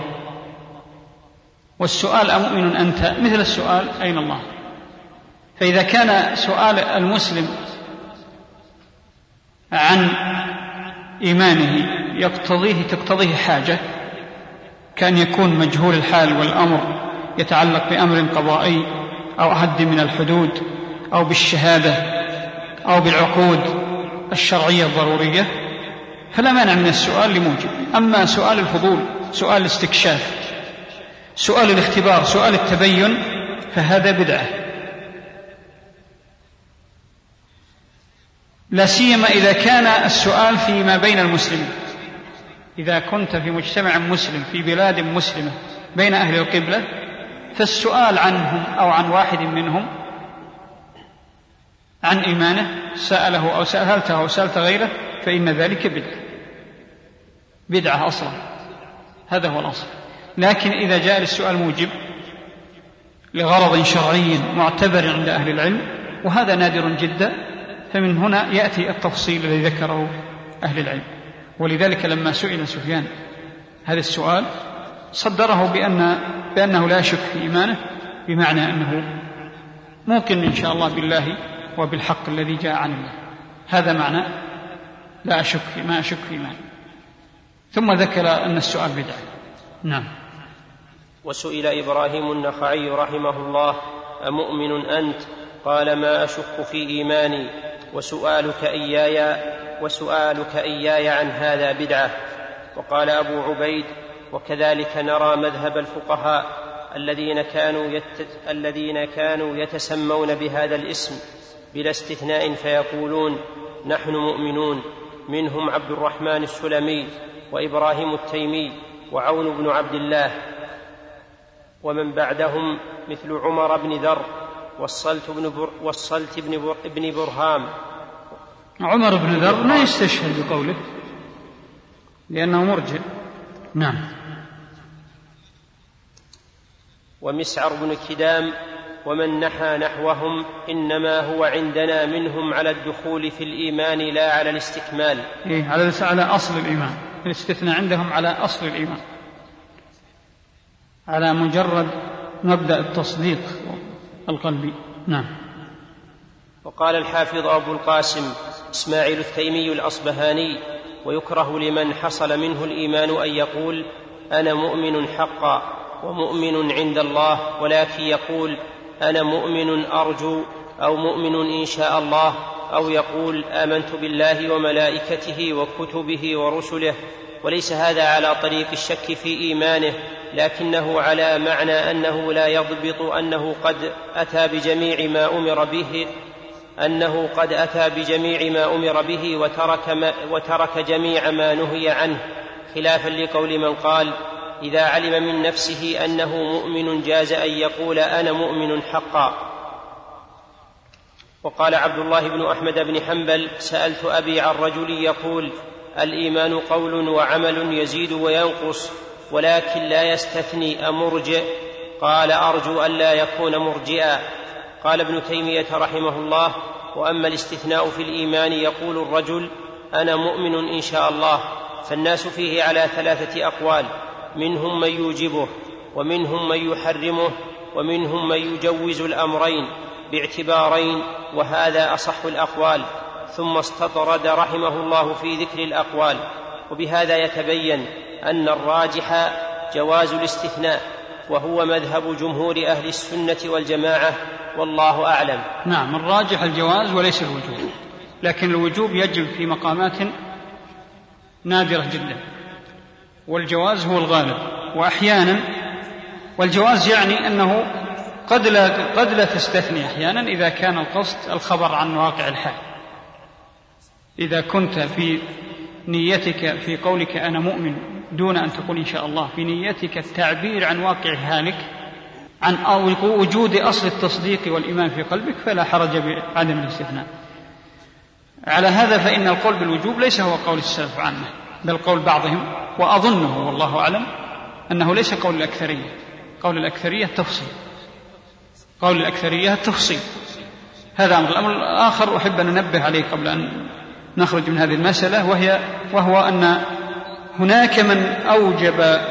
Speaker 2: والسؤال أمؤمن أنت مثل السؤال أين الله. فإذا كان سؤال المسلم عن إيمانه يقتضيه تقتضيه حاجة، كان يكون مجهول الحال والأمر يتعلق بأمر قضائي أو حد من الحدود أو بالشهادة أو بالعقود الشرعية الضرورية، فلا مانع من السؤال لموجب. أما سؤال الفضول، سؤال الاستكشاف، سؤال الاختبار، سؤال التبين، فهذا بدعة، لا سيما إذا كان السؤال فيما بين المسلمين. إذا كنت في مجتمع مسلم في بلاد مسلمة بين أهل القبلة، فالسؤال عنهم أو عن واحد منهم عن إيمانه، سأله أو سألته أو سألت غيره، فإن ذلك بدعة بدعة أصلا، هذا هو الأصل. لكن إذا جاء للسؤال موجب لغرض شرعي معتبر عند أهل العلم، وهذا نادر جدا، فمن هنا يأتي التفصيل الذي ذكره أهل العلم. ولذلك لما سئل سفيان هذا السؤال صدره بأن بأنه لا يشك في إيمانه، بمعنى أنه ممكن إن شاء الله بالله وبالحق الذي جاء عن الله، هذا معنى لا أشك في ما أشك في إيمانه. ثم ذكر أن السؤال بدعة. نعم.
Speaker 3: وسئل إبراهيم النخعي رحمه الله: أمؤمن أنت؟ قال: ما أشك في إيماني، وسؤالك إياي وسؤالك إياي عن هذا بدعة. وقال أبو عبيد: وكذلك نرى مذهب الفقهاء الذين كانوا, يت... الذين كانوا يتسمون بهذا الاسم بلا استثناء فيقولون: نحن مؤمنون، منهم عبد الرحمن السلمي وإبراهيم التيمي وعون بن عبد الله، ومن بعدهم مثل عمر بن ذر والصلت بن, بر... والصلت بن, بر... بن برهام.
Speaker 2: عمر بن ذر ما يستشهد بقوله لأنه مرجئ. نعم.
Speaker 3: ومسعر بن كدام ومن نحى نحوهم، إنما هو عندنا منهم على الدخول في الإيمان لا على الاستكمال.
Speaker 2: إيه، على على أصل الإيمان. الاستثناء عندهم على أصل الإيمان، على مجرد مبدأ التصديق القلبي. نعم.
Speaker 3: وقال الحافظ أبو القاسم إسماعيل التيمي الأصبهاني: ويكره لمن حصل منه الإيمان أن يقول: أنا مؤمن حقا ومؤمن عند الله، ولكن يقول: أنا مؤمن أرجو، أو مؤمن إن شاء الله، أو يقول: آمنت بالله وملائكته وكتبه ورسله. وليس هذا على طريق الشك في إيمانه، لكنه على معنى أنه لا يضبط أنه قد أتى بجميع ما أمر به أنه قد أتى بجميع ما أمر به وترك, ما وترك جميع ما نهي عنه، خلافا لقول من قال: إذا علم من نفسه أنه مؤمن جاز أن يقول: أنا مؤمن حقا. وقال عبد الله بن أحمد بن حنبل: سألت أبي عن رجل يقول: الإيمان قول وعمل يزيد وينقص ولكن لا يستثني، أمرجئ؟ قال: أرجو أن لا يكون مرجئا. قال ابن تيمية رحمه الله: وأما الاستثناء في الإيمان يقول الرجل: أنا مؤمن إن شاء الله، فالناس فيه على ثلاثة أقوال: منهم من يوجبه، ومنهم من يحرمه، ومنهم من يجوز الأمرين باعتبارين، وهذا أصح الأقوال. ثم استطرد رحمه الله في ذكر الأقوال، وبهذا يتبين أن الراجح جواز الاستثناء، وهو مذهب جمهور أهل السنة والجماعة، والله أعلم.
Speaker 2: نعم، الراجح الجواز وليس الوجوب، لكن الوجوب يجب في مقامات نادرة جدا، والجواز هو الغالب. وأحيانا والجواز يعني أنه قد لا, قد لا تستثني أحيانا إذا كان القصد الخبر عن واقع الحال. إذا كنت في نيتك في قولك أنا مؤمن دون أن تقول إن شاء الله، في نيتك التعبير عن واقع حالك، عن وجود أصل التصديق والإيمان في قلبك، فلا حرج بعدم الاستثناء. على هذا فإن القول بالوجوب ليس هو قول السلف عنه، بل قول بعضهم، وأظنه والله أعلم أنه ليس قول الأكثرية. قول الأكثرية التفصيل، قول الأكثرية التفصيل. هذا أمر. الأمر الآخر أحب أن ننبه عليه قبل أن نخرج من هذه المسألة، وهي وهو أن هناك من أوجب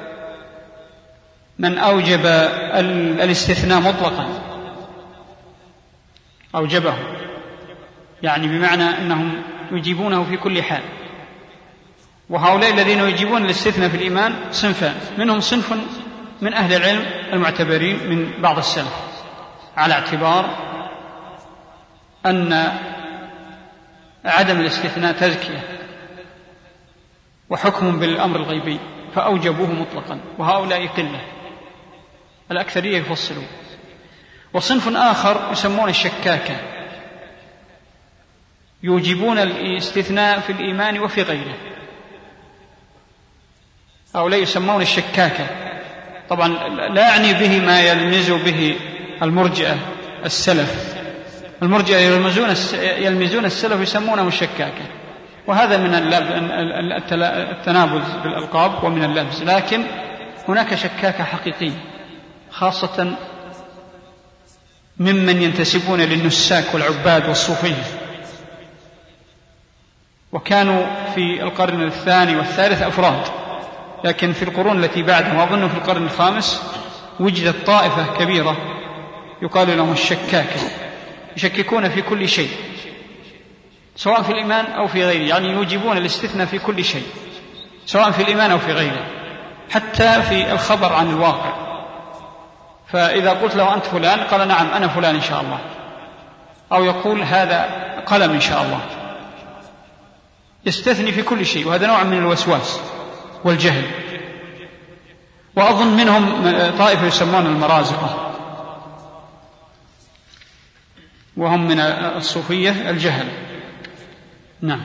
Speaker 2: من أوجب الاستثناء مطلقا، أوجبه يعني بمعنى أنهم يجيبونه في كل حال. وهؤلاء الذين يجيبون الاستثناء في الإيمان صنفان، منهم صنف من أهل العلم المعتبرين من بعض السلف، على اعتبار أن عدم الاستثناء تزكية وحكم بالأمر الغيبي، فأوجبوه مطلقا، وهؤلاء قلة، الأكثرية يفصلون. وصنف آخر يسمون الشكاكة، يوجبون الاستثناء في الإيمان وفي غيره. هؤلاء يسمون الشكاكة. طبعا لا أعني به ما يلمز به المرجئة السلف. المرجئة يلمزون يلمزون السلف يسمونه الشكاكة، وهذا من التنابز بالألقاب ومن اللبس. لكن هناك شكاكة حقيقي، خاصة ممن ينتسبون للنساك والعباد والصوفية، وكانوا في القرن الثاني والثالث أفراد، لكن في القرون التي بعدها، وأظن في القرن الخامس، وجدت طائفة كبيرة يقال لهم الشكاكة، يشككون في كل شيء سواء في الإيمان أو في غيره، يعني يوجبون الاستثناء في كل شيء سواء في الإيمان أو في غيره، حتى في الخبر عن الواقع. فإذا قلت له أنت فلان، قال نعم أنا فلان إن شاء الله، أو يقول هذا قلم إن شاء الله، يستثني في كل شيء، وهذا نوع من الوسواس والجهل. وأظن منهم طائفة يسمون المرازقة، وهم من الصوفية الجهل. نعم.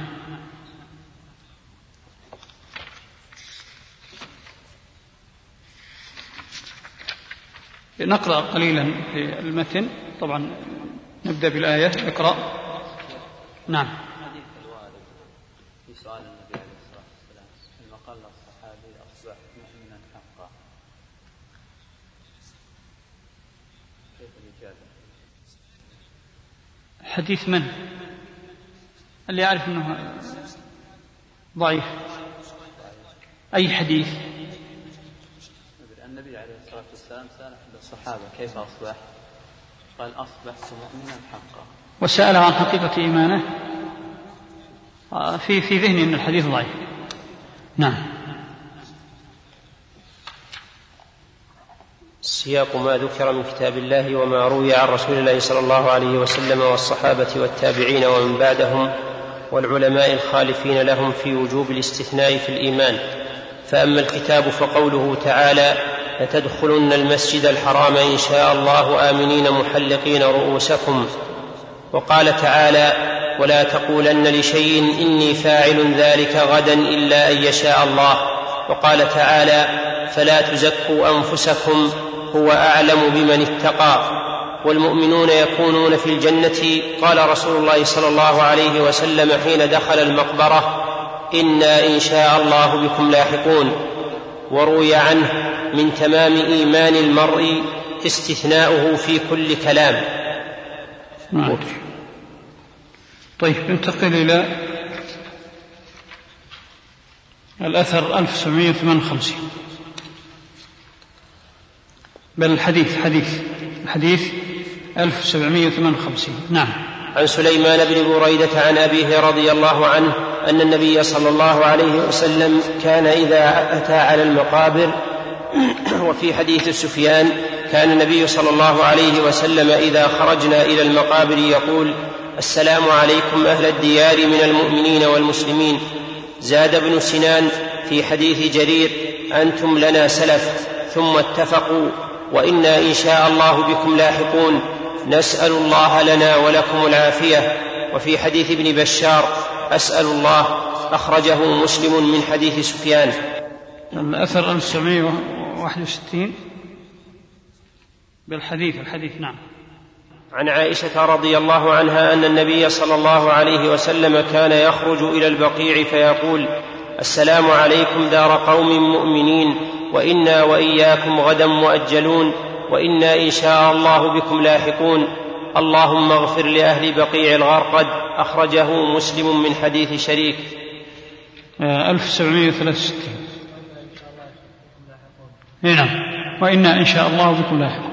Speaker 2: نقرأ قليلا في المتن، طبعا نبدأ بالآية. اقرأ. نعم.
Speaker 4: حديث الوارد في سؤال النبي عليه الصلاة والسلام لما قال الصحابي أصبحت مؤمنا حقا، كيف الإجابة؟
Speaker 2: حديث من؟ اللي يعرف أنه ضعيف. أي حديث؟
Speaker 4: النبي عليه الصلاة والسلام سأل أحد الصحابة كيف أصبح؟ قال أصبحت مؤمنا حقا.
Speaker 2: وسأل عن حقيقة إيمانه. في في ذهني أن الحديث ضعيف. نعم.
Speaker 3: سياق ما ذكر من كتاب الله وما روي عن رسول الله صلى الله عليه وسلم والصحابة والتابعين ومن بعدهم والعلماء الخالفين لهم في وجوب الاستثناء في الإيمان. فأما الكتاب فقوله تعالى: لتدخلن المسجد الحرام إن شاء الله آمنين محلقين رؤوسكم. وقال تعالى: ولا تقولن لشيء إني فاعل ذلك غدا إلا أن يشاء الله. وقال تعالى: فلا تزكوا أنفسكم هو أعلم بمن اتقى. والمؤمنون يكونون في الجنة. قال رسول الله صلى الله عليه وسلم حين دخل المقبرة: إنا إن شاء الله بكم لاحقون. وروي عنه: من تمام إيمان المرء استثناؤه في كل كلام.
Speaker 2: طيب، ننتقل إلى الأثر ألف وسبعمائة وثمانية وخمسين. بل الحديث حديث الحديث ألف وسبعمائة وثمانية وخمسين. نعم.
Speaker 3: عن سليمان بن بريدة عن أبيه رضي الله عنه أن النبي صلى الله عليه وسلم كان إذا أتى على المقابر وفي حديث سفيان كان النبي صلى الله عليه وسلم إذا خرجنا إلى المقابر يقول السلام عليكم أهل الديار من المؤمنين والمسلمين. زاد ابن سنان في حديث جرير أنتم لنا سلف، ثم اتفقوا وإنا إن شاء الله بكم لاحقون، نسأل الله لنا ولكم العافية. وفي حديث ابن بشار أسأل الله، أخرجه مسلم من حديث سفيان.
Speaker 2: الأثر ألف وتسعمائة وواحد وستين بالحديث الحديث. نعم.
Speaker 3: عن عائشة رضي الله عنها أن النبي صلى الله عليه وسلم كان يخرج إلى البقيع فيقول السلام عليكم دار قوم مؤمنين، وإنا وإياكم غدا مؤجلون، وإنا إن شاء الله بكم لاحقون، اللهم اغفر لأهل بقيع الغرقد. أخرجه مسلم من حديث شريك.
Speaker 2: ألف وسبعمائة وثلاثة وستين. نعم. وإنا إن شاء الله بكم لاحقون.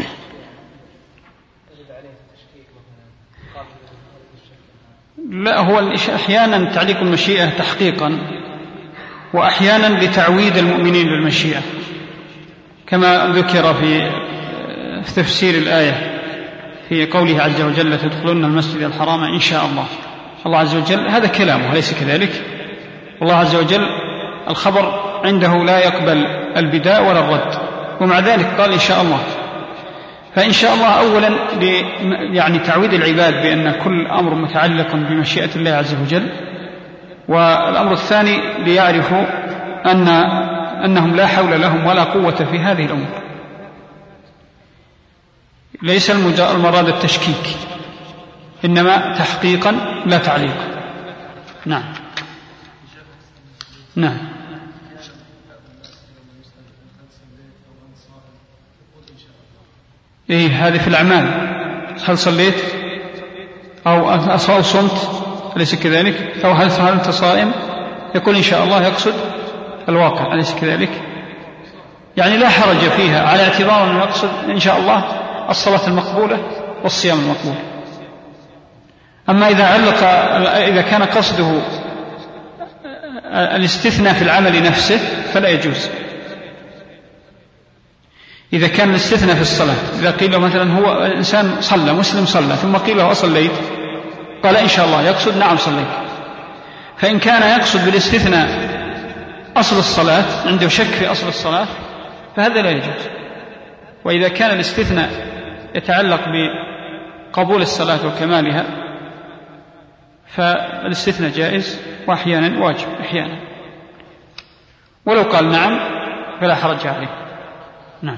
Speaker 2: لا، هو أحيانا تعليق المشيئة تحقيقا، وأحيانا لتعويد المؤمنين بالمشيئة، كما ذكر في تفسير الآية في قوله عز وجل تدخلون المسجد الحرام إن شاء الله. الله عز وجل هذا كلامه أليس كذلك؟ الله عز وجل الخبر عنده لا يقبل البداء ولا الرد، ومع ذلك قال إن شاء الله. فإن شاء الله أولا يعني تعويد العباد بأن كل أمر متعلق بمشيئة الله عز وجل، والأمر الثاني ليعرفوا أن أنهم لا حول لهم ولا قوة في هذه الأمور. ليس المراد التشكيك، إنما تحقيقا لا تعليقا. نعم. نعم. إيه هذه في الأعمال، هل صليت أو أو صمت أليس كذلك؟ أو هل أنت صائم؟ يقول إن شاء الله يقصد الواقع أليس كذلك؟ يعني لا حرج فيها، على اعتبار أنه يقصد إن شاء الله الصلاة المقبولة والصيام المقبول. أما إذا علق إذا كان قصده الاستثناء في العمل نفسه فلا يجوز. إذا كان الاستثناء في الصلاة، إذا قيل له مثلا هو إنسان صلى مسلم صلى ثم قيل له أصليت قال إن شاء الله يقصد نعم صليت. فإن كان يقصد بالاستثناء أصل الصلاة، عنده شك في أصل الصلاة، فهذا لا يجوز. وإذا كان الاستثناء يتعلق بقبول الصلاة وكمالها فالاستثناء جائز، وأحيانا واجب أحيانا، ولو قال نعم فلا حرج عليه. نعم.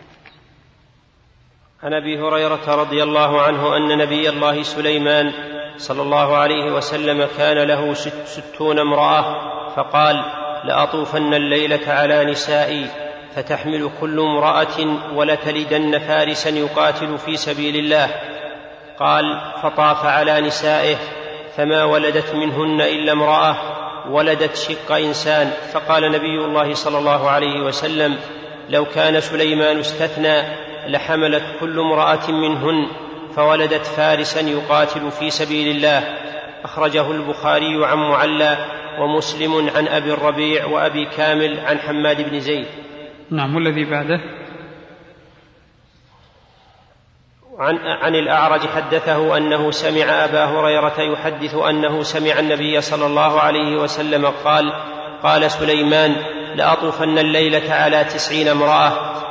Speaker 3: عن أبي هريرة رضي الله عنه أن نبي الله سليمان صلى الله عليه وسلم كان له ستون امرأة، فقال لأطوفن الليلة على نسائي فتحمل كل امرأة ولتلدن فارسا يقاتل في سبيل الله. قال فطاف على نسائه فما ولدت منهن إلا امرأة ولدت شق إنسان. فقال نبي الله صلى الله عليه وسلم لو كان سليمان استثنى لحملت كل امرأة منهن فولدت فارسا يقاتل في سبيل الله. أخرجه البخاري عن معلى ومسلم عن أبي الربيع وأبي كامل عن حماد بن زيد.
Speaker 2: نعم. والذي بعده
Speaker 3: عن, عن الأعرج حدثه أنه سمع أبا هريرة يحدث أنه سمع النبي صلى الله عليه وسلم قال قال سليمان لأطوفن الليلة على تسعين امرأة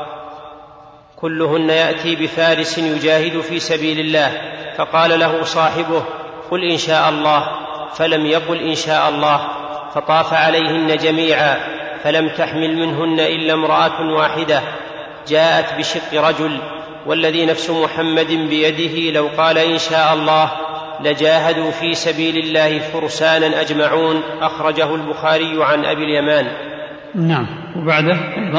Speaker 3: كلهن يأتي بفارس يجاهد في سبيل الله. فقال له صاحبه قل إن شاء الله، فلم يقل إن شاء الله، فطاف عليهن جميعا فلم تحمل منهن إلا امرأة واحدة جاءت بشق رجل، والذي نفس محمد بيده لو قال إن شاء الله لجاهدوا في سبيل الله فرسانا أجمعون. أخرجه البخاري عن أبي اليمان.
Speaker 2: نعم. وبعده أيضا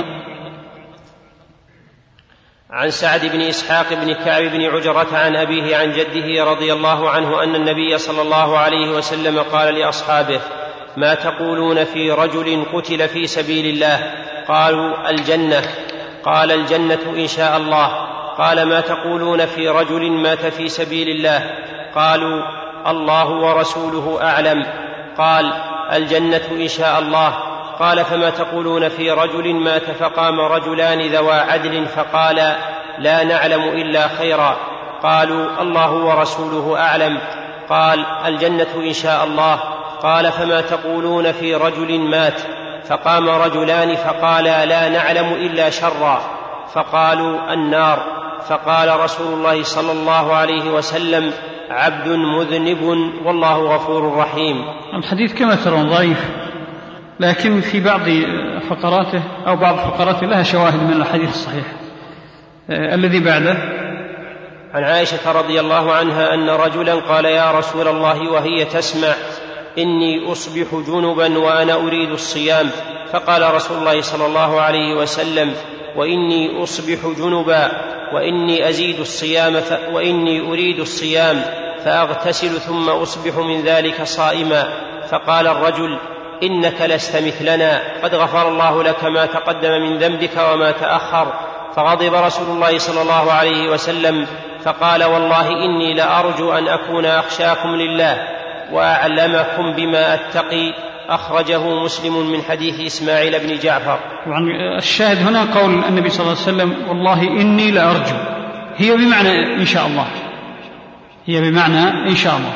Speaker 3: عن سعد بن إسحاق بن كعب بن عجرة عن أبيه عن جده رضي الله عنه أن النبي صلى الله عليه وسلم قال لأصحابه ما تقولون في رجل قتل في سبيل الله؟ قالوا الجنة. قال الجنة إن شاء الله. قال ما تقولون في رجل مات في سبيل الله؟ قالوا الله ورسوله أعلم. قال الجنة إن شاء الله. قال فما تقولون في رجل مات فقام رجلان ذوى عدل فقال لا نعلم إلا خيرا؟ قالوا الله ورسوله أعلم. قال الجنة إن شاء الله. قال فما تقولون في رجل مات فقام رجلان فقالا لا نعلم إلا شرا؟ فقالوا النار. فقال رسول الله صلى الله عليه وسلم عبد مذنب والله غفور رحيم.
Speaker 2: الحديث كما ترون ضعيف، لكن في بعض فقراته أو بعض فقراته لها شواهد من الحديث الصحيح. آه الذي بعده
Speaker 3: عن عائشة رضي الله عنها أن رجلا قال يا رسول الله وهي تسمع إني أصبح جنبا وأنا أريد الصيام. فقال رسول الله صلى الله عليه وسلم وإني أصبح جنبا وإني أزيد الصيام ف... وإني أريد الصيام فأغتسل ثم أصبح من ذلك صائما. فقال الرجل إنك لست مثلنا قد غفر الله لك ما تقدم من ذنبك وما تأخر. فغضب رسول الله صلى الله عليه وسلم فقال والله إني لأرجو أن أكون أخشاكم لله وأعلمكم بما أتقي. أخرجه مسلم من حديث إسماعيل بن جعفر.
Speaker 2: الشاهد هنا قول النبي صلى الله عليه وسلم والله إني لأرجو، هي بمعنى إن شاء الله، هي بمعنى إن شاء الله.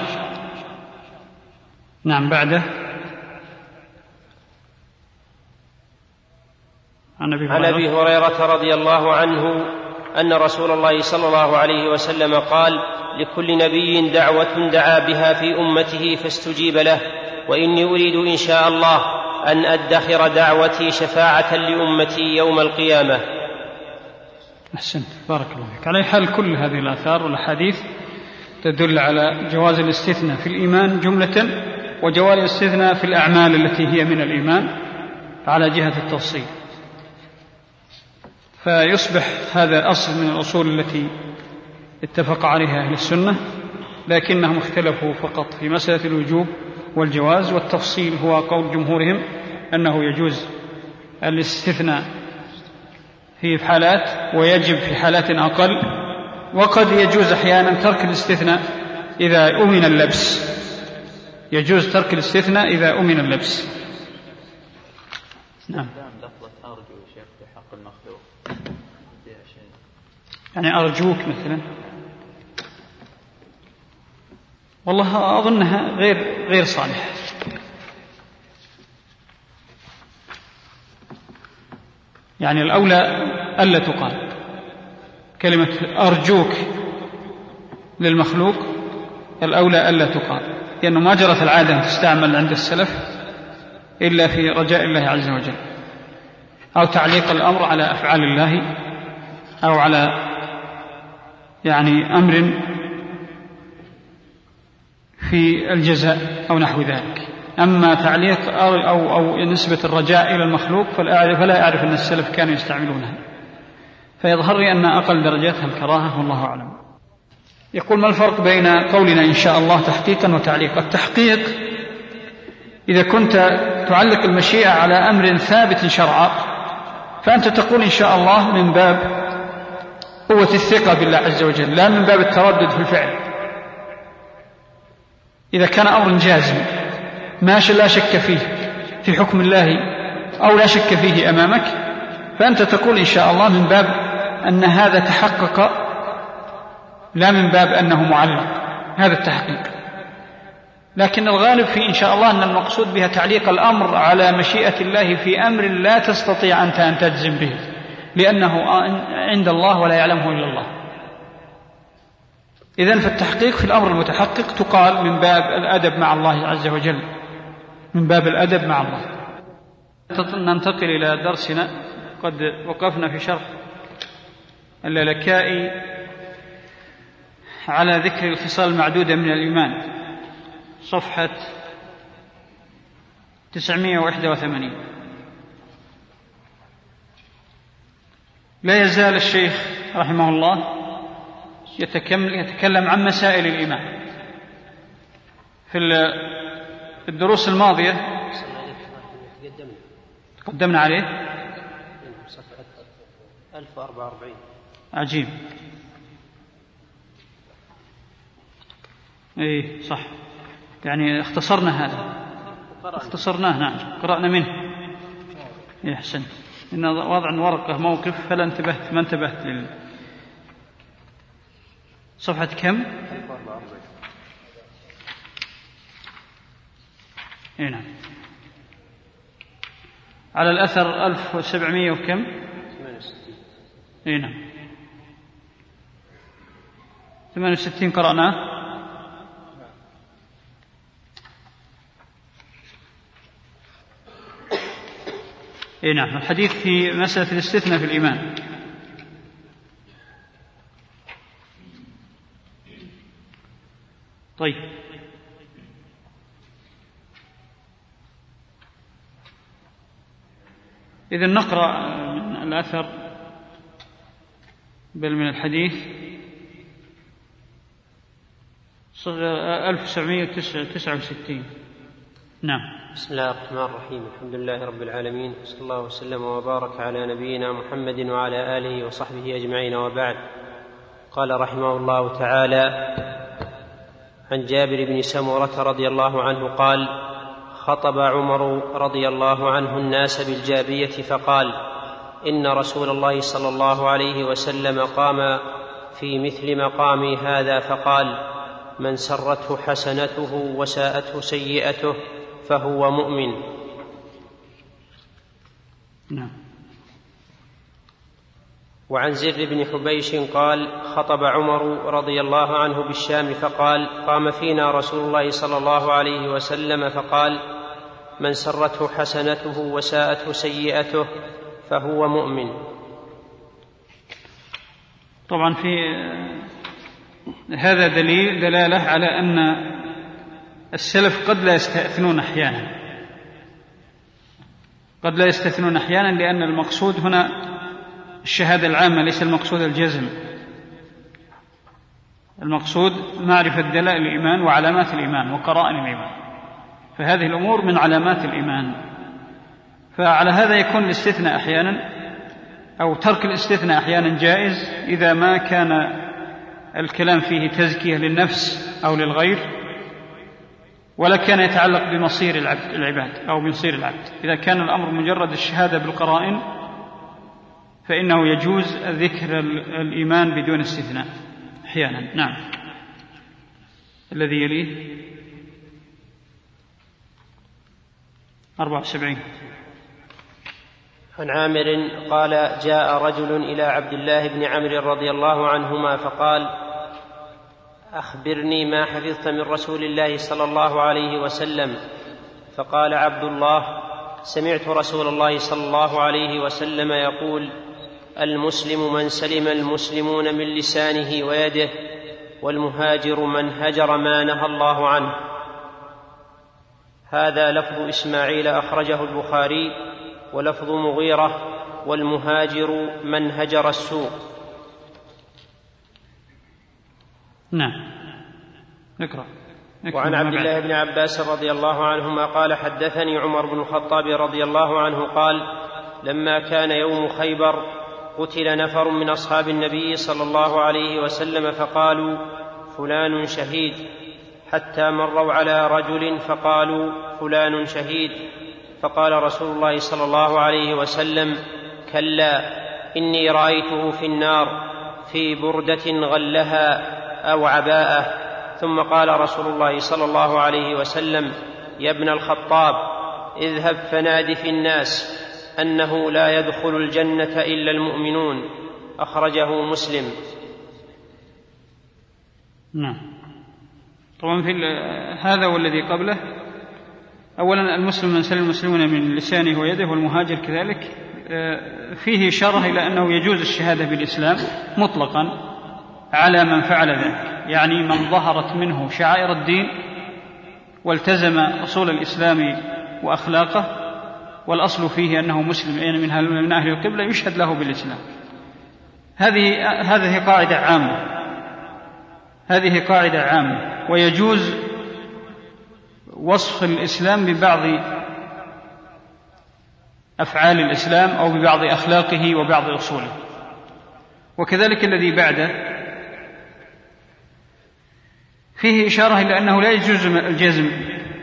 Speaker 2: نعم. بعده عن
Speaker 3: أبي هريرة رضي الله عنه أن رسول الله صلى الله عليه وسلم قال لكل نبي دعوة دعا بها في أمته فاستجيب له، وإني أريد إن شاء الله أن أدخر دعوتي شفاعة لأمتي يوم القيامة.
Speaker 2: أحسنت، بارك الله فيك. على حال كل هذه الآثار والأحاديث تدل على جواز الاستثناء في الإيمان جملة وجواز الاستثناء في الأعمال التي هي من الإيمان على جهة التفصيل. فيصبح هذا أصل من الأصول التي اتفق عليها أهل السنة، لكنهم اختلفوا فقط في مسألة الوجوب والجواز، والتفصيل هو قول جمهورهم أنه يجوز الاستثناء في حالات ويجب في حالات أقل، وقد يجوز أحيانا ترك الاستثناء إذا أمن اللبس، يجوز ترك الاستثناء إذا أمن اللبس. نعم. يعني أرجوك مثلا، والله أظنها غير غير صالحة. يعني الأولى ألا تقال كلمة أرجوك للمخلوق، الأولى ألا تقال، لأنه ما جرت العادة أن تستعمل عند السلف إلا في رجاء الله عز وجل، أو تعليق الأمر على أفعال الله، أو على يعني أمر في الجزاء أو نحو ذلك. أما تعليق أو, أو, أو نسبة الرجاء إلى المخلوق فلا أعرف أن السلف كانوا يستعملونها، فيظهر لي أن أقل درجاتها الكراهة والله أعلم. يقول ما الفرق بين قولنا إن شاء الله تحقيقا وتعليقا؟ التحقيق إذا كنت تعلق المشيئة على أمر ثابت شرعا فأنت تقول إن شاء الله من باب قوة الثقة بالله عز وجل، لا من باب التردد في الفعل. إذا كان أمر جازم ما لا شك فيه في حكم الله أو لا شك فيه أمامك، فأنت تقول إن شاء الله من باب أن هذا تحقق، لا من باب أنه معلق، هذا التحقيق. لكن الغالب في إن شاء الله أن المقصود بها تعليق الأمر على مشيئة الله في أمر لا تستطيع أنت أن تجزم به، لأنه عند الله ولا يعلمه إلا الله. إذن فالتحقيق في الأمر المتحقق تقال من باب الأدب مع الله عز وجل، من باب الأدب مع الله. ننتقل إلى درسنا. قد وقفنا في شرح اللالكائي على ذكر الخصال المعدودة من الإيمان، صفحة تسعمائة وواحد وثمانين. لا يزال الشيخ رحمه الله يتكلم عن مسائل الإيمان. في الدروس الماضية تقدمنا عليه
Speaker 3: ألف وأربعة وأربعين.
Speaker 2: عجيب. اي صح، يعني اختصرنا هذا، اختصرناه. نعم قرأنا منه. إيه أحسن. إن وضع ورقة موقف فلا انتبهت، ما انتبهت لل... صفحة كم؟ إيه نعم. على الأثر ألف وسبعمائة وكم؟ إيه نعم. ثمانية وستين قرأناه. إيه نعم. الحديث في مسألة الاستثناء في الإيمان. طيب إذن نقرأ من الأثر بل من الحديث ألف وسبعمائة وتسعة وستين. نعم.
Speaker 3: بسم الله الرحمن الرحيم. الحمد لله رب العالمين، صلى الله وسلم وبارك على نبينا محمد وعلى آله وصحبه أجمعين، وبعد. قال رحمه الله تعالى: عن جابر بن سمرة رضي الله عنه قال: خطب عمر رضي الله عنه الناس بالجابية فقال: إن رسول الله صلى الله عليه وسلم قام في مثل مقامي هذا فقال: من سرته حسنته وساءته سيئته فهو مؤمن.
Speaker 2: نعم.
Speaker 3: وعن زر بن حبيش قال: خطب عمر رضي الله عنه بالشام فقال: قام فينا رسول الله صلى الله عليه وسلم فقال: من سرته حسنته وساءته سيئته فهو مؤمن.
Speaker 2: طبعا في هذا دليل دلالة على أن السلف قد لا يستأثنون أحيانا، قد لا يستثنون أحيانا لأن المقصود هنا الشهادة العامة، ليس المقصود الجزم. المقصود معرفة دلائل الإيمان وعلامات الإيمان وقرائن الإيمان، فهذه الأمور من علامات الإيمان. فعلى هذا يكون الاستثناء أحيانا أو ترك الاستثناء أحيانا جائز إذا ما كان الكلام فيه تزكية للنفس أو للغير، ولا كان يتعلق بمصير العباد أو بمصير العبد. إذا كان الأمر مجرد الشهادة بالقرائن فإنه يجوز ذكر الإيمان بدون استثناء أحيانا. نعم. الذي يليه أربعة وسبعين.
Speaker 3: عن عامر قال: جاء رجل إلى عبد الله بن عمرو رضي الله عنهما فقال: أخبرني ما حفظت من رسول الله صلى الله عليه وسلم. فقال عبد الله: سمعت رسول الله صلى الله عليه وسلم يقول: المسلم من سلم المسلمون من لسانه ويده، والمهاجر من هجر ما نهى الله عنه. هذا لفظ إسماعيل أخرجه البخاري، ولفظ مغيرة: والمهاجر من هجر السوء.
Speaker 2: نعم. نقرأ.
Speaker 3: وعن عبد الله بن عباس رضي الله عنهما قال: حدثني عمر بن الخطاب رضي الله عنه قال: لما كان يوم خيبر قتل نفر من أصحاب النبي صلى الله عليه وسلم فقالوا: فلان شهيد، حتى مروا على رجل فقالوا: فلان شهيد. فقال رسول الله صلى الله عليه وسلم: كلا، إني رأيته في النار في بردة غلها أو عباءة. ثم قال رسول الله صلى الله عليه وسلم: يا ابن الخطاب، اذهب فناد في الناس أنه لا يدخل الجنة إلا المؤمنون. أخرجه مسلم.
Speaker 2: نعم. طبعا في هذا والذي قبله، أولا المسلم من سلم المسلمون من لسانه ويده، والمهاجر كذلك، فيه إشارة إلى أنه يجوز الشهادة بالإسلام مطلقا على من فعل ذلك، يعني من ظهرت منه شعائر الدين والتزم أصول الإسلام وأخلاقه، والأصل فيه أنه مسلم، يعني من أهل القبلة، يشهد له بالإسلام. هذه هذه قاعدة عامة، هذه قاعدة عامة. ويجوز وصف الإسلام ببعض أفعال الإسلام أو ببعض أخلاقه وبعض أصوله، وكذلك الذي بعده فيه إشارة إلى أنه لا يجوز الجزم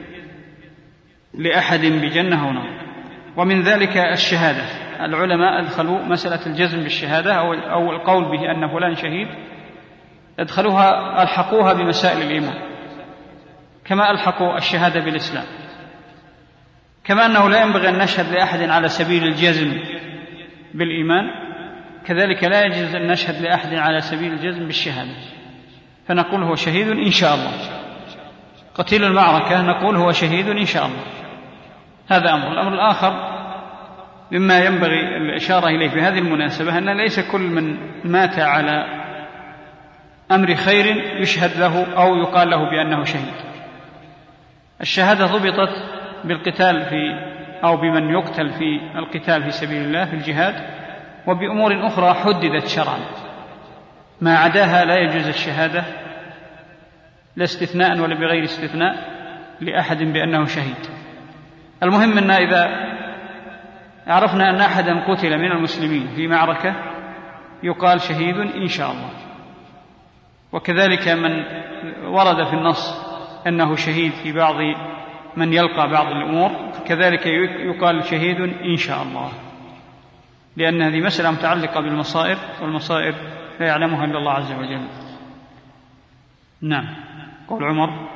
Speaker 2: لأحد بجنة أو نار. ومن ذلك الشهادة، العلماء أدخلوا مسألة الجزم بالشهادة أو القول به أن فلان شهيد، أدخلوها ألحقوها بمسائل الإيمان، كما ألحقوا الشهادة بالإسلام. كما أنه لا ينبغي أن نشهد لأحد على سبيل الجزم بالإيمان، كذلك لا يجوز أن نشهد لأحد على سبيل الجزم بالشهادة، فنقول هو شهيد إن شاء الله. قتيل المعركة نقول هو شهيد إن شاء الله. هذا أمر. الأمر الآخر مما ينبغي الإشارة إليه في هذه المناسبة أن ليس كل من مات على أمر خير يشهد له أو يقال له بأنه شهيد. الشهادة ضبطت بالقتال في أو بمن يقتل في القتال في سبيل الله في الجهاد، وبأمور أخرى حددت شرعا، ما عداها لا يجوز الشهادة لا استثناء ولا بغير استثناء لأحد بأنه شهيد. المهم أن إذا عرفنا أن أحدا قتل من المسلمين في معركة يقال شهيد إن شاء الله. وكذلك من ورد في النص أنه شهيد في بعض من يلقى بعض الأمور كذلك يقال شهيد إن شاء الله، لأن هذه مسألة متعلقة بالمصائر، والمصائر لا يعلمها إلا الله عز وجل. نعم. قول عمر.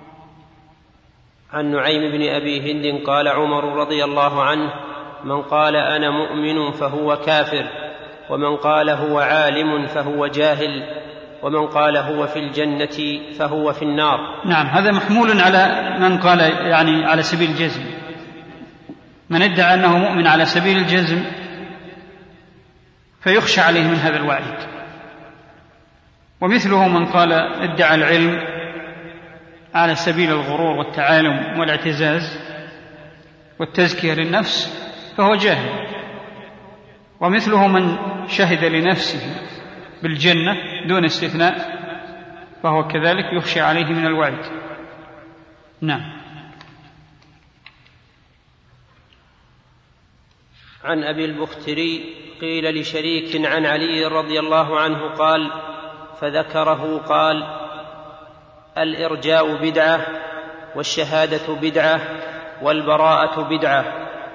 Speaker 3: عن نعيم بن أبي هند قال عمر رضي الله عنه: من قال أنا مؤمن فهو كافر، ومن قال هو عالم فهو جاهل، ومن قال هو في الجنة فهو في النار.
Speaker 2: نعم، هذا محمول على من قال يعني على سبيل الجزم. من ادعى أنه مؤمن على سبيل الجزم فيخشى عليه من هذا الوعيد. ومثله من قال ادعى العلم على سبيل الغرور والتعالم والاعتزاز والتزكية للنفس فهو جاهل. ومثله من شهد لنفسه بالجنة دون استثناء فهو كذلك يخشى عليه من الوعيد. نعم.
Speaker 3: عن أبي البختري قيل لشريك عن علي رضي الله عنه قال فذكره قال: الإرجاء بدعة، والشهادة بدعة، والبراءة بدعة.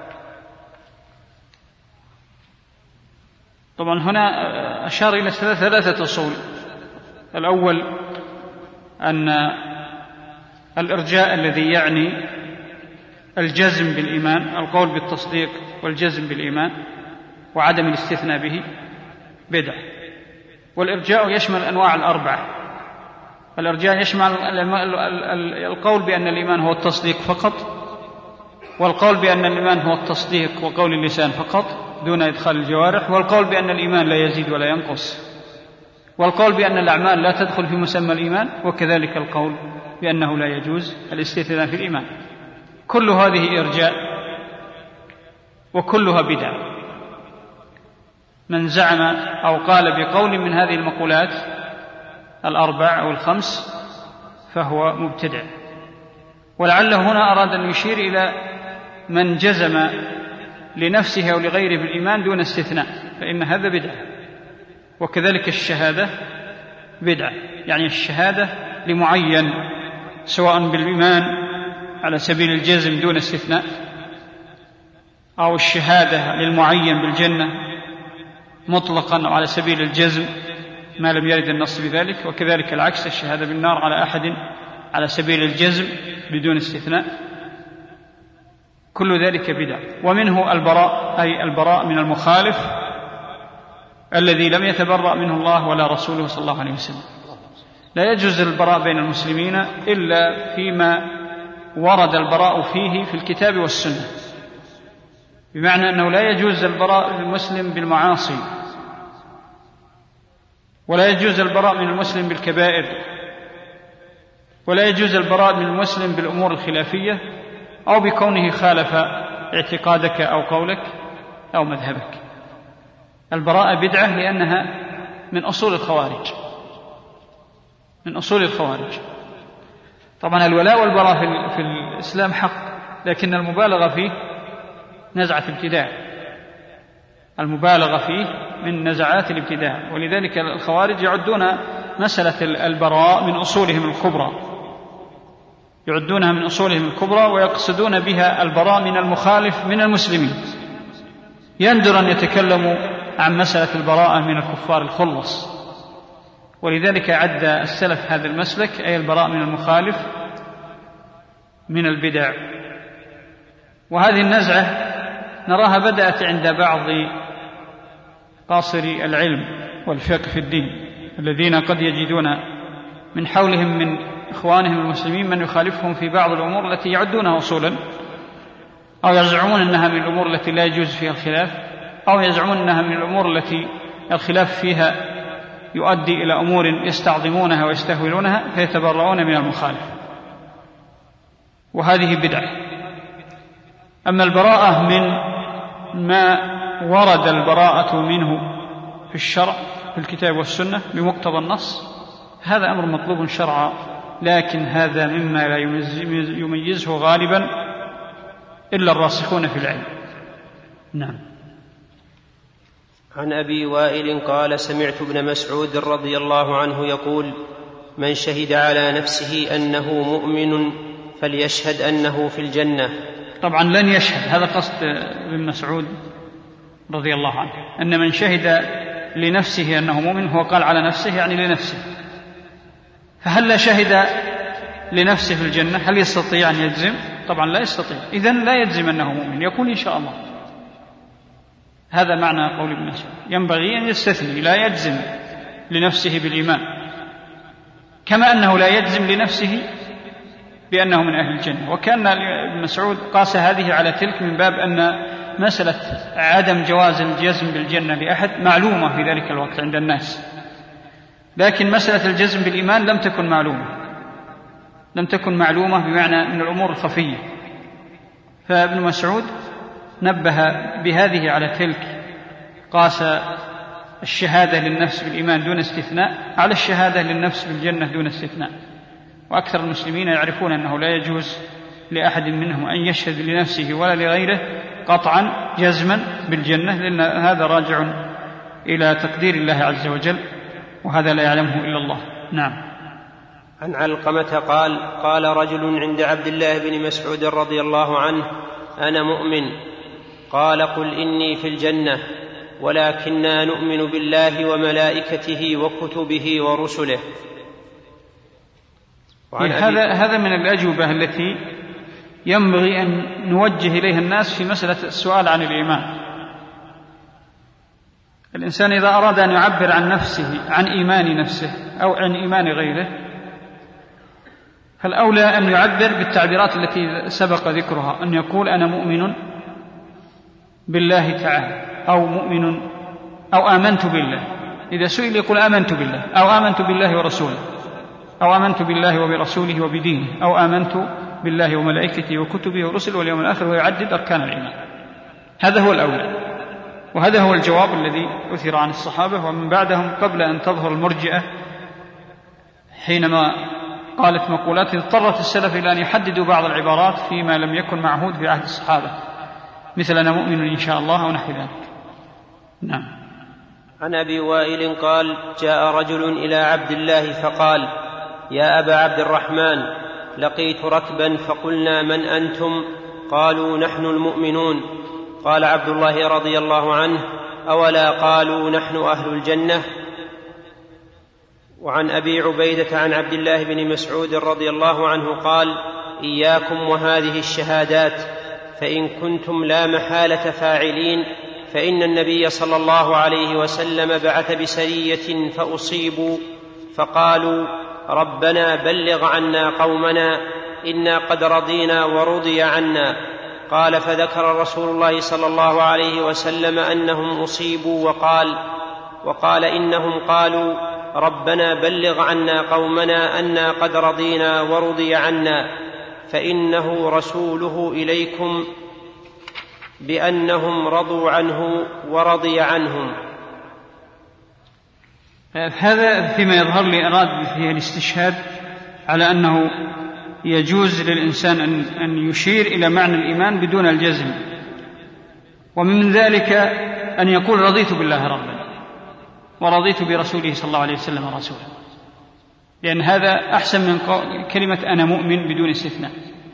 Speaker 2: طبعا هنا أشار إلى ثلاثة أصول. الأول أن الإرجاء الذي يعني الجزم بالإيمان، القول بالتصديق والجزم بالإيمان وعدم الاستثناء به بدعة. والإرجاء يشمل أنواع الأربعة. الإرجاء يشمل القول بأن الإيمان هو التصديق فقط، والقول بأن الإيمان هو التصديق وقول اللسان فقط دون إدخال الجوارح، والقول بأن الإيمان لا يزيد ولا ينقص، والقول بأن الأعمال لا تدخل في مسمى الإيمان، وكذلك القول بأنه لا يجوز الاستثناء في الإيمان. كل هذه إرجاء وكلها بدعة. من زعم أو قال بقول من هذه المقولات الأربع أو الخمس فهو مبتدع. ولعله هنا أراد أن يشير إلى من جزم لنفسه أو لغيره بالإيمان دون استثناء، فإن هذا بدعة. وكذلك الشهادة بدعة، يعني الشهادة لمعين سواء بالإيمان على سبيل الجزم دون استثناء، أو الشهادة للمعين بالجنة مطلقا أو على سبيل الجزم ما لم يرد النص بذلك، وكذلك العكس، الشهادة بالنار على أحد على سبيل الجزم بدون استثناء. كل ذلك بدع. ومنه البراء، أي البراء من المخالف الذي لم يتبرأ منه الله ولا رسوله صلى الله عليه وسلم. لا يجوز البراء بين المسلمين إلا فيما ورد البراء فيه في الكتاب والسنة، بمعنى أنه لا يجوز البراء للمسلم بالمعاصي، ولا يجوز البراء من المسلم بالكبائر، ولا يجوز البراء من المسلم بالأمور الخلافية أو بكونه خالف اعتقادك أو قولك أو مذهبك. البراءة بدعة لأنها من أصول الخوارج، من أصول الخوارج. طبعا الولاء والبراء في الإسلام حق، لكن المبالغة فيه نزعة ابتداع، المبالغة فيه من نزعات الابتداع. ولذلك الخوارج يعدون مسألة البراء من أصولهم الكبرى، يعدونها من أصولهم الكبرى ويقصدون بها البراء من المخالف من المسلمين. يندر أن يتكلموا عن مسألة البراءة من الكفار الخلص، ولذلك عد السلف هذا المسلك، أي البراء من المخالف من البدع. وهذه النزعة نراها بدأت عند بعض قاصري العلم والفقه في الدين، الذين قد يجدون من حولهم من إخوانهم المسلمين من يخالفهم في بعض الأمور التي يعدونها أصولا، أو يزعمون أنها من الأمور التي لا يجوز فيها الخلاف، أو يزعمون أنها من الأمور التي الخلاف فيها يؤدي إلى أمور يستعظمونها ويستهولونها، فيتبرؤون من المخالف، وهذه بدعة. أما البراءة من ما ورد البراءة منه في الشرع في الكتاب والسنة بمقتضى النص، هذا أمر مطلوب شرعا، لكن هذا مما لا يميزه غالبا إلا الراسخون في العلم. نعم.
Speaker 3: عن أبي وائل قال: سمعت ابن مسعود رضي الله عنه يقول: من شهد على نفسه أنه مؤمن فليشهد أنه في الجنة.
Speaker 2: طبعا لن يشهد، هذا قصد ابن مسعود رضي الله عنه، أن من شهد لنفسه أنه مؤمن، هو قال على نفسه يعني لنفسه، فهل لا شهد لنفسه في الجنة؟ هل يستطيع أن يجزم؟ طبعا لا يستطيع، إذن لا يجزم أنه مؤمن، يقول إن شاء الله. هذا معنى قول ابن مسعود، ينبغي أن يستثني، لا يجزم لنفسه بالإيمان، كما أنه لا يجزم لنفسه بأنه من أهل الجنة. وكان ابن مسعود قاس هذه على تلك من باب أن مسألة عدم جواز الجزم بالجنة لأحد معلومة في ذلك الوقت عند الناس، لكن مسألة الجزم بالإيمان لم تكن معلومة، لم تكن معلومة بمعنى من الأمور الخفية. فابن مسعود نبه بهذه على تلك، قاس الشهادة للنفس بالإيمان دون استثناء على الشهادة للنفس بالجنة دون استثناء. وأكثر المسلمين يعرفون أنه لا يجوز لأحد منهم أن يشهد لنفسه ولا لغيره قطعا جزما بالجنة، لأن هذا راجع إلى تقدير الله عز وجل، وهذا لا يعلمه إلا الله. نعم.
Speaker 3: عن علقمة قال: قال رجل عند عبد الله بن مسعود رضي الله عنه: أنا مؤمن. قال: قل إني في الجنة، ولكننا نؤمن بالله وملائكته وكتبه ورسله.
Speaker 2: هذا هذا من الأجوبة التي ينبغي أن نوجه إليها الناس في مسألة السؤال عن الإيمان. الإنسان إذا أراد أن يعبر عن نفسه، عن إيمان نفسه أو عن إيمان غيره، فالأولى أن يعبر بالتعبيرات التي سبق ذكرها، أن يقول أنا مؤمن بالله تعالى، أو مؤمن أو آمنت بالله. إذا سئل يقول آمنت بالله، أو آمنت بالله ورسوله، أو آمنت بالله وبرسوله وبدينه، أو آمنت بالله وملائكته وكتبه ورسله واليوم الآخر، ويعدد أركان الإيمان. هذا هو الأولى، وهذا هو الجواب الذي أثر عن الصحابة ومن بعدهم قبل أن تظهر المرجئة، حينما قالت مقولات اضطرت السلف إلى أن يحددوا بعض العبارات فيما لم يكن معهود في عهد الصحابة، مثل أنا مؤمن إن شاء الله ونحو ذلك. نعم.
Speaker 3: عن أبي وائل قال: جاء رجل إلى عبد الله فقال: يا أبا عبد الرحمن، لقيت ركبا فقلنا من أنتم؟ قالوا نحن المؤمنون. قال عبد الله رضي الله عنه: أولا قالوا نحن أهل الجنة؟ وعن أبي عبيدة عن عبد الله بن مسعود رضي الله عنه قال: إياكم وهذه الشهادات، فإن كنتم لا محالة فاعلين، فإن النبي صلى الله عليه وسلم بعث بسرية فأصيبوا فقالوا: ربنا بلغ عنا قومنا إنا قد رضينا ورضي عنا. قال: فذكر رسول الله صلى الله عليه وسلم أنهم أصيبوا وقال وقال إنهم قالوا: ربنا بلغ عنا قومنا أنا قد رضينا ورضي عنا، فإنه رسوله إليكم بأنهم رضوا عنه ورضي عنهم.
Speaker 2: هذا فيما يظهر لي أراد فيه الاستشهاد على أنه يجوز للإنسان أن يشير إلى معنى الإيمان بدون الجزم، ومن ذلك أن يقول رضيت بالله ربا، ورضيت برسوله صلى الله عليه وسلم رسولا، لأن هذا أحسن من كلمة أنا مؤمن بدون استثناء.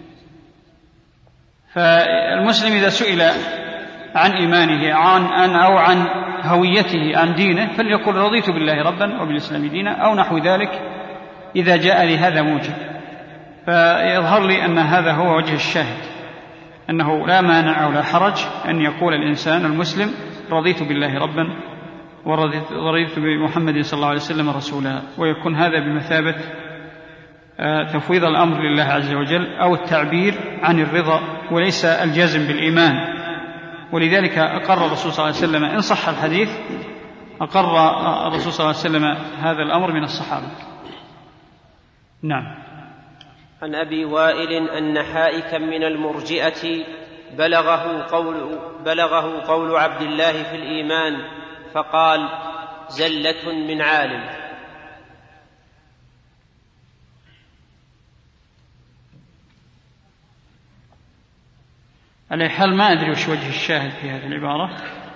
Speaker 2: فالمسلم إذا سئل عن إيمانه عن أو عن هويته عن دينه فليقول رضيت بالله ربا وبالإسلام دينا أو نحو ذلك إذا جاء لهذا موجب. فيظهر لي أن هذا هو وجه الشاهد، أنه لا مانع ولا حرج أن يقول الإنسان المسلم رضيت بالله ربا ورضيت بمحمد صلى الله عليه وسلم رسولا، ويكون هذا بمثابة تفويض الأمر لله عز وجل أو التعبير عن الرضا وليس الجازم بالإيمان. ولذلك أقر الرسول صلى الله عليه وسلم إن صح الحديث أقر الرسول صلى الله عليه وسلم هذا الأمر من الصحابة. نعم.
Speaker 3: عن أبي وائل أن حائكا من المرجئة بلغه قول, بلغه قول عبد الله في الإيمان فقال زلة من عالم.
Speaker 2: على حال ما أدري وش وجه الشاهد في هذه العبارة،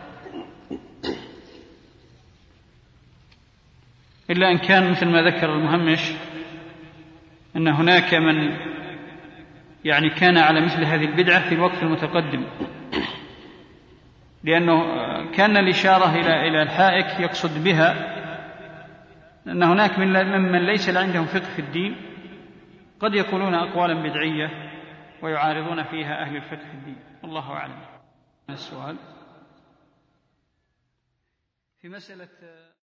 Speaker 2: إلا أن كان مثل ما ذكر المهمش أن هناك من يعني كان على مثل هذه البدعة في الوقت المتقدم، لأنه كان الإشارة إلى إلى الحائك يقصد بها أن هناك ممن ليس عندهم فقه في الدين قد يقولون أقوالا بدعية ويعارضون فيها أهل الفقه في الدين. الله أعلم. السؤال في مسألة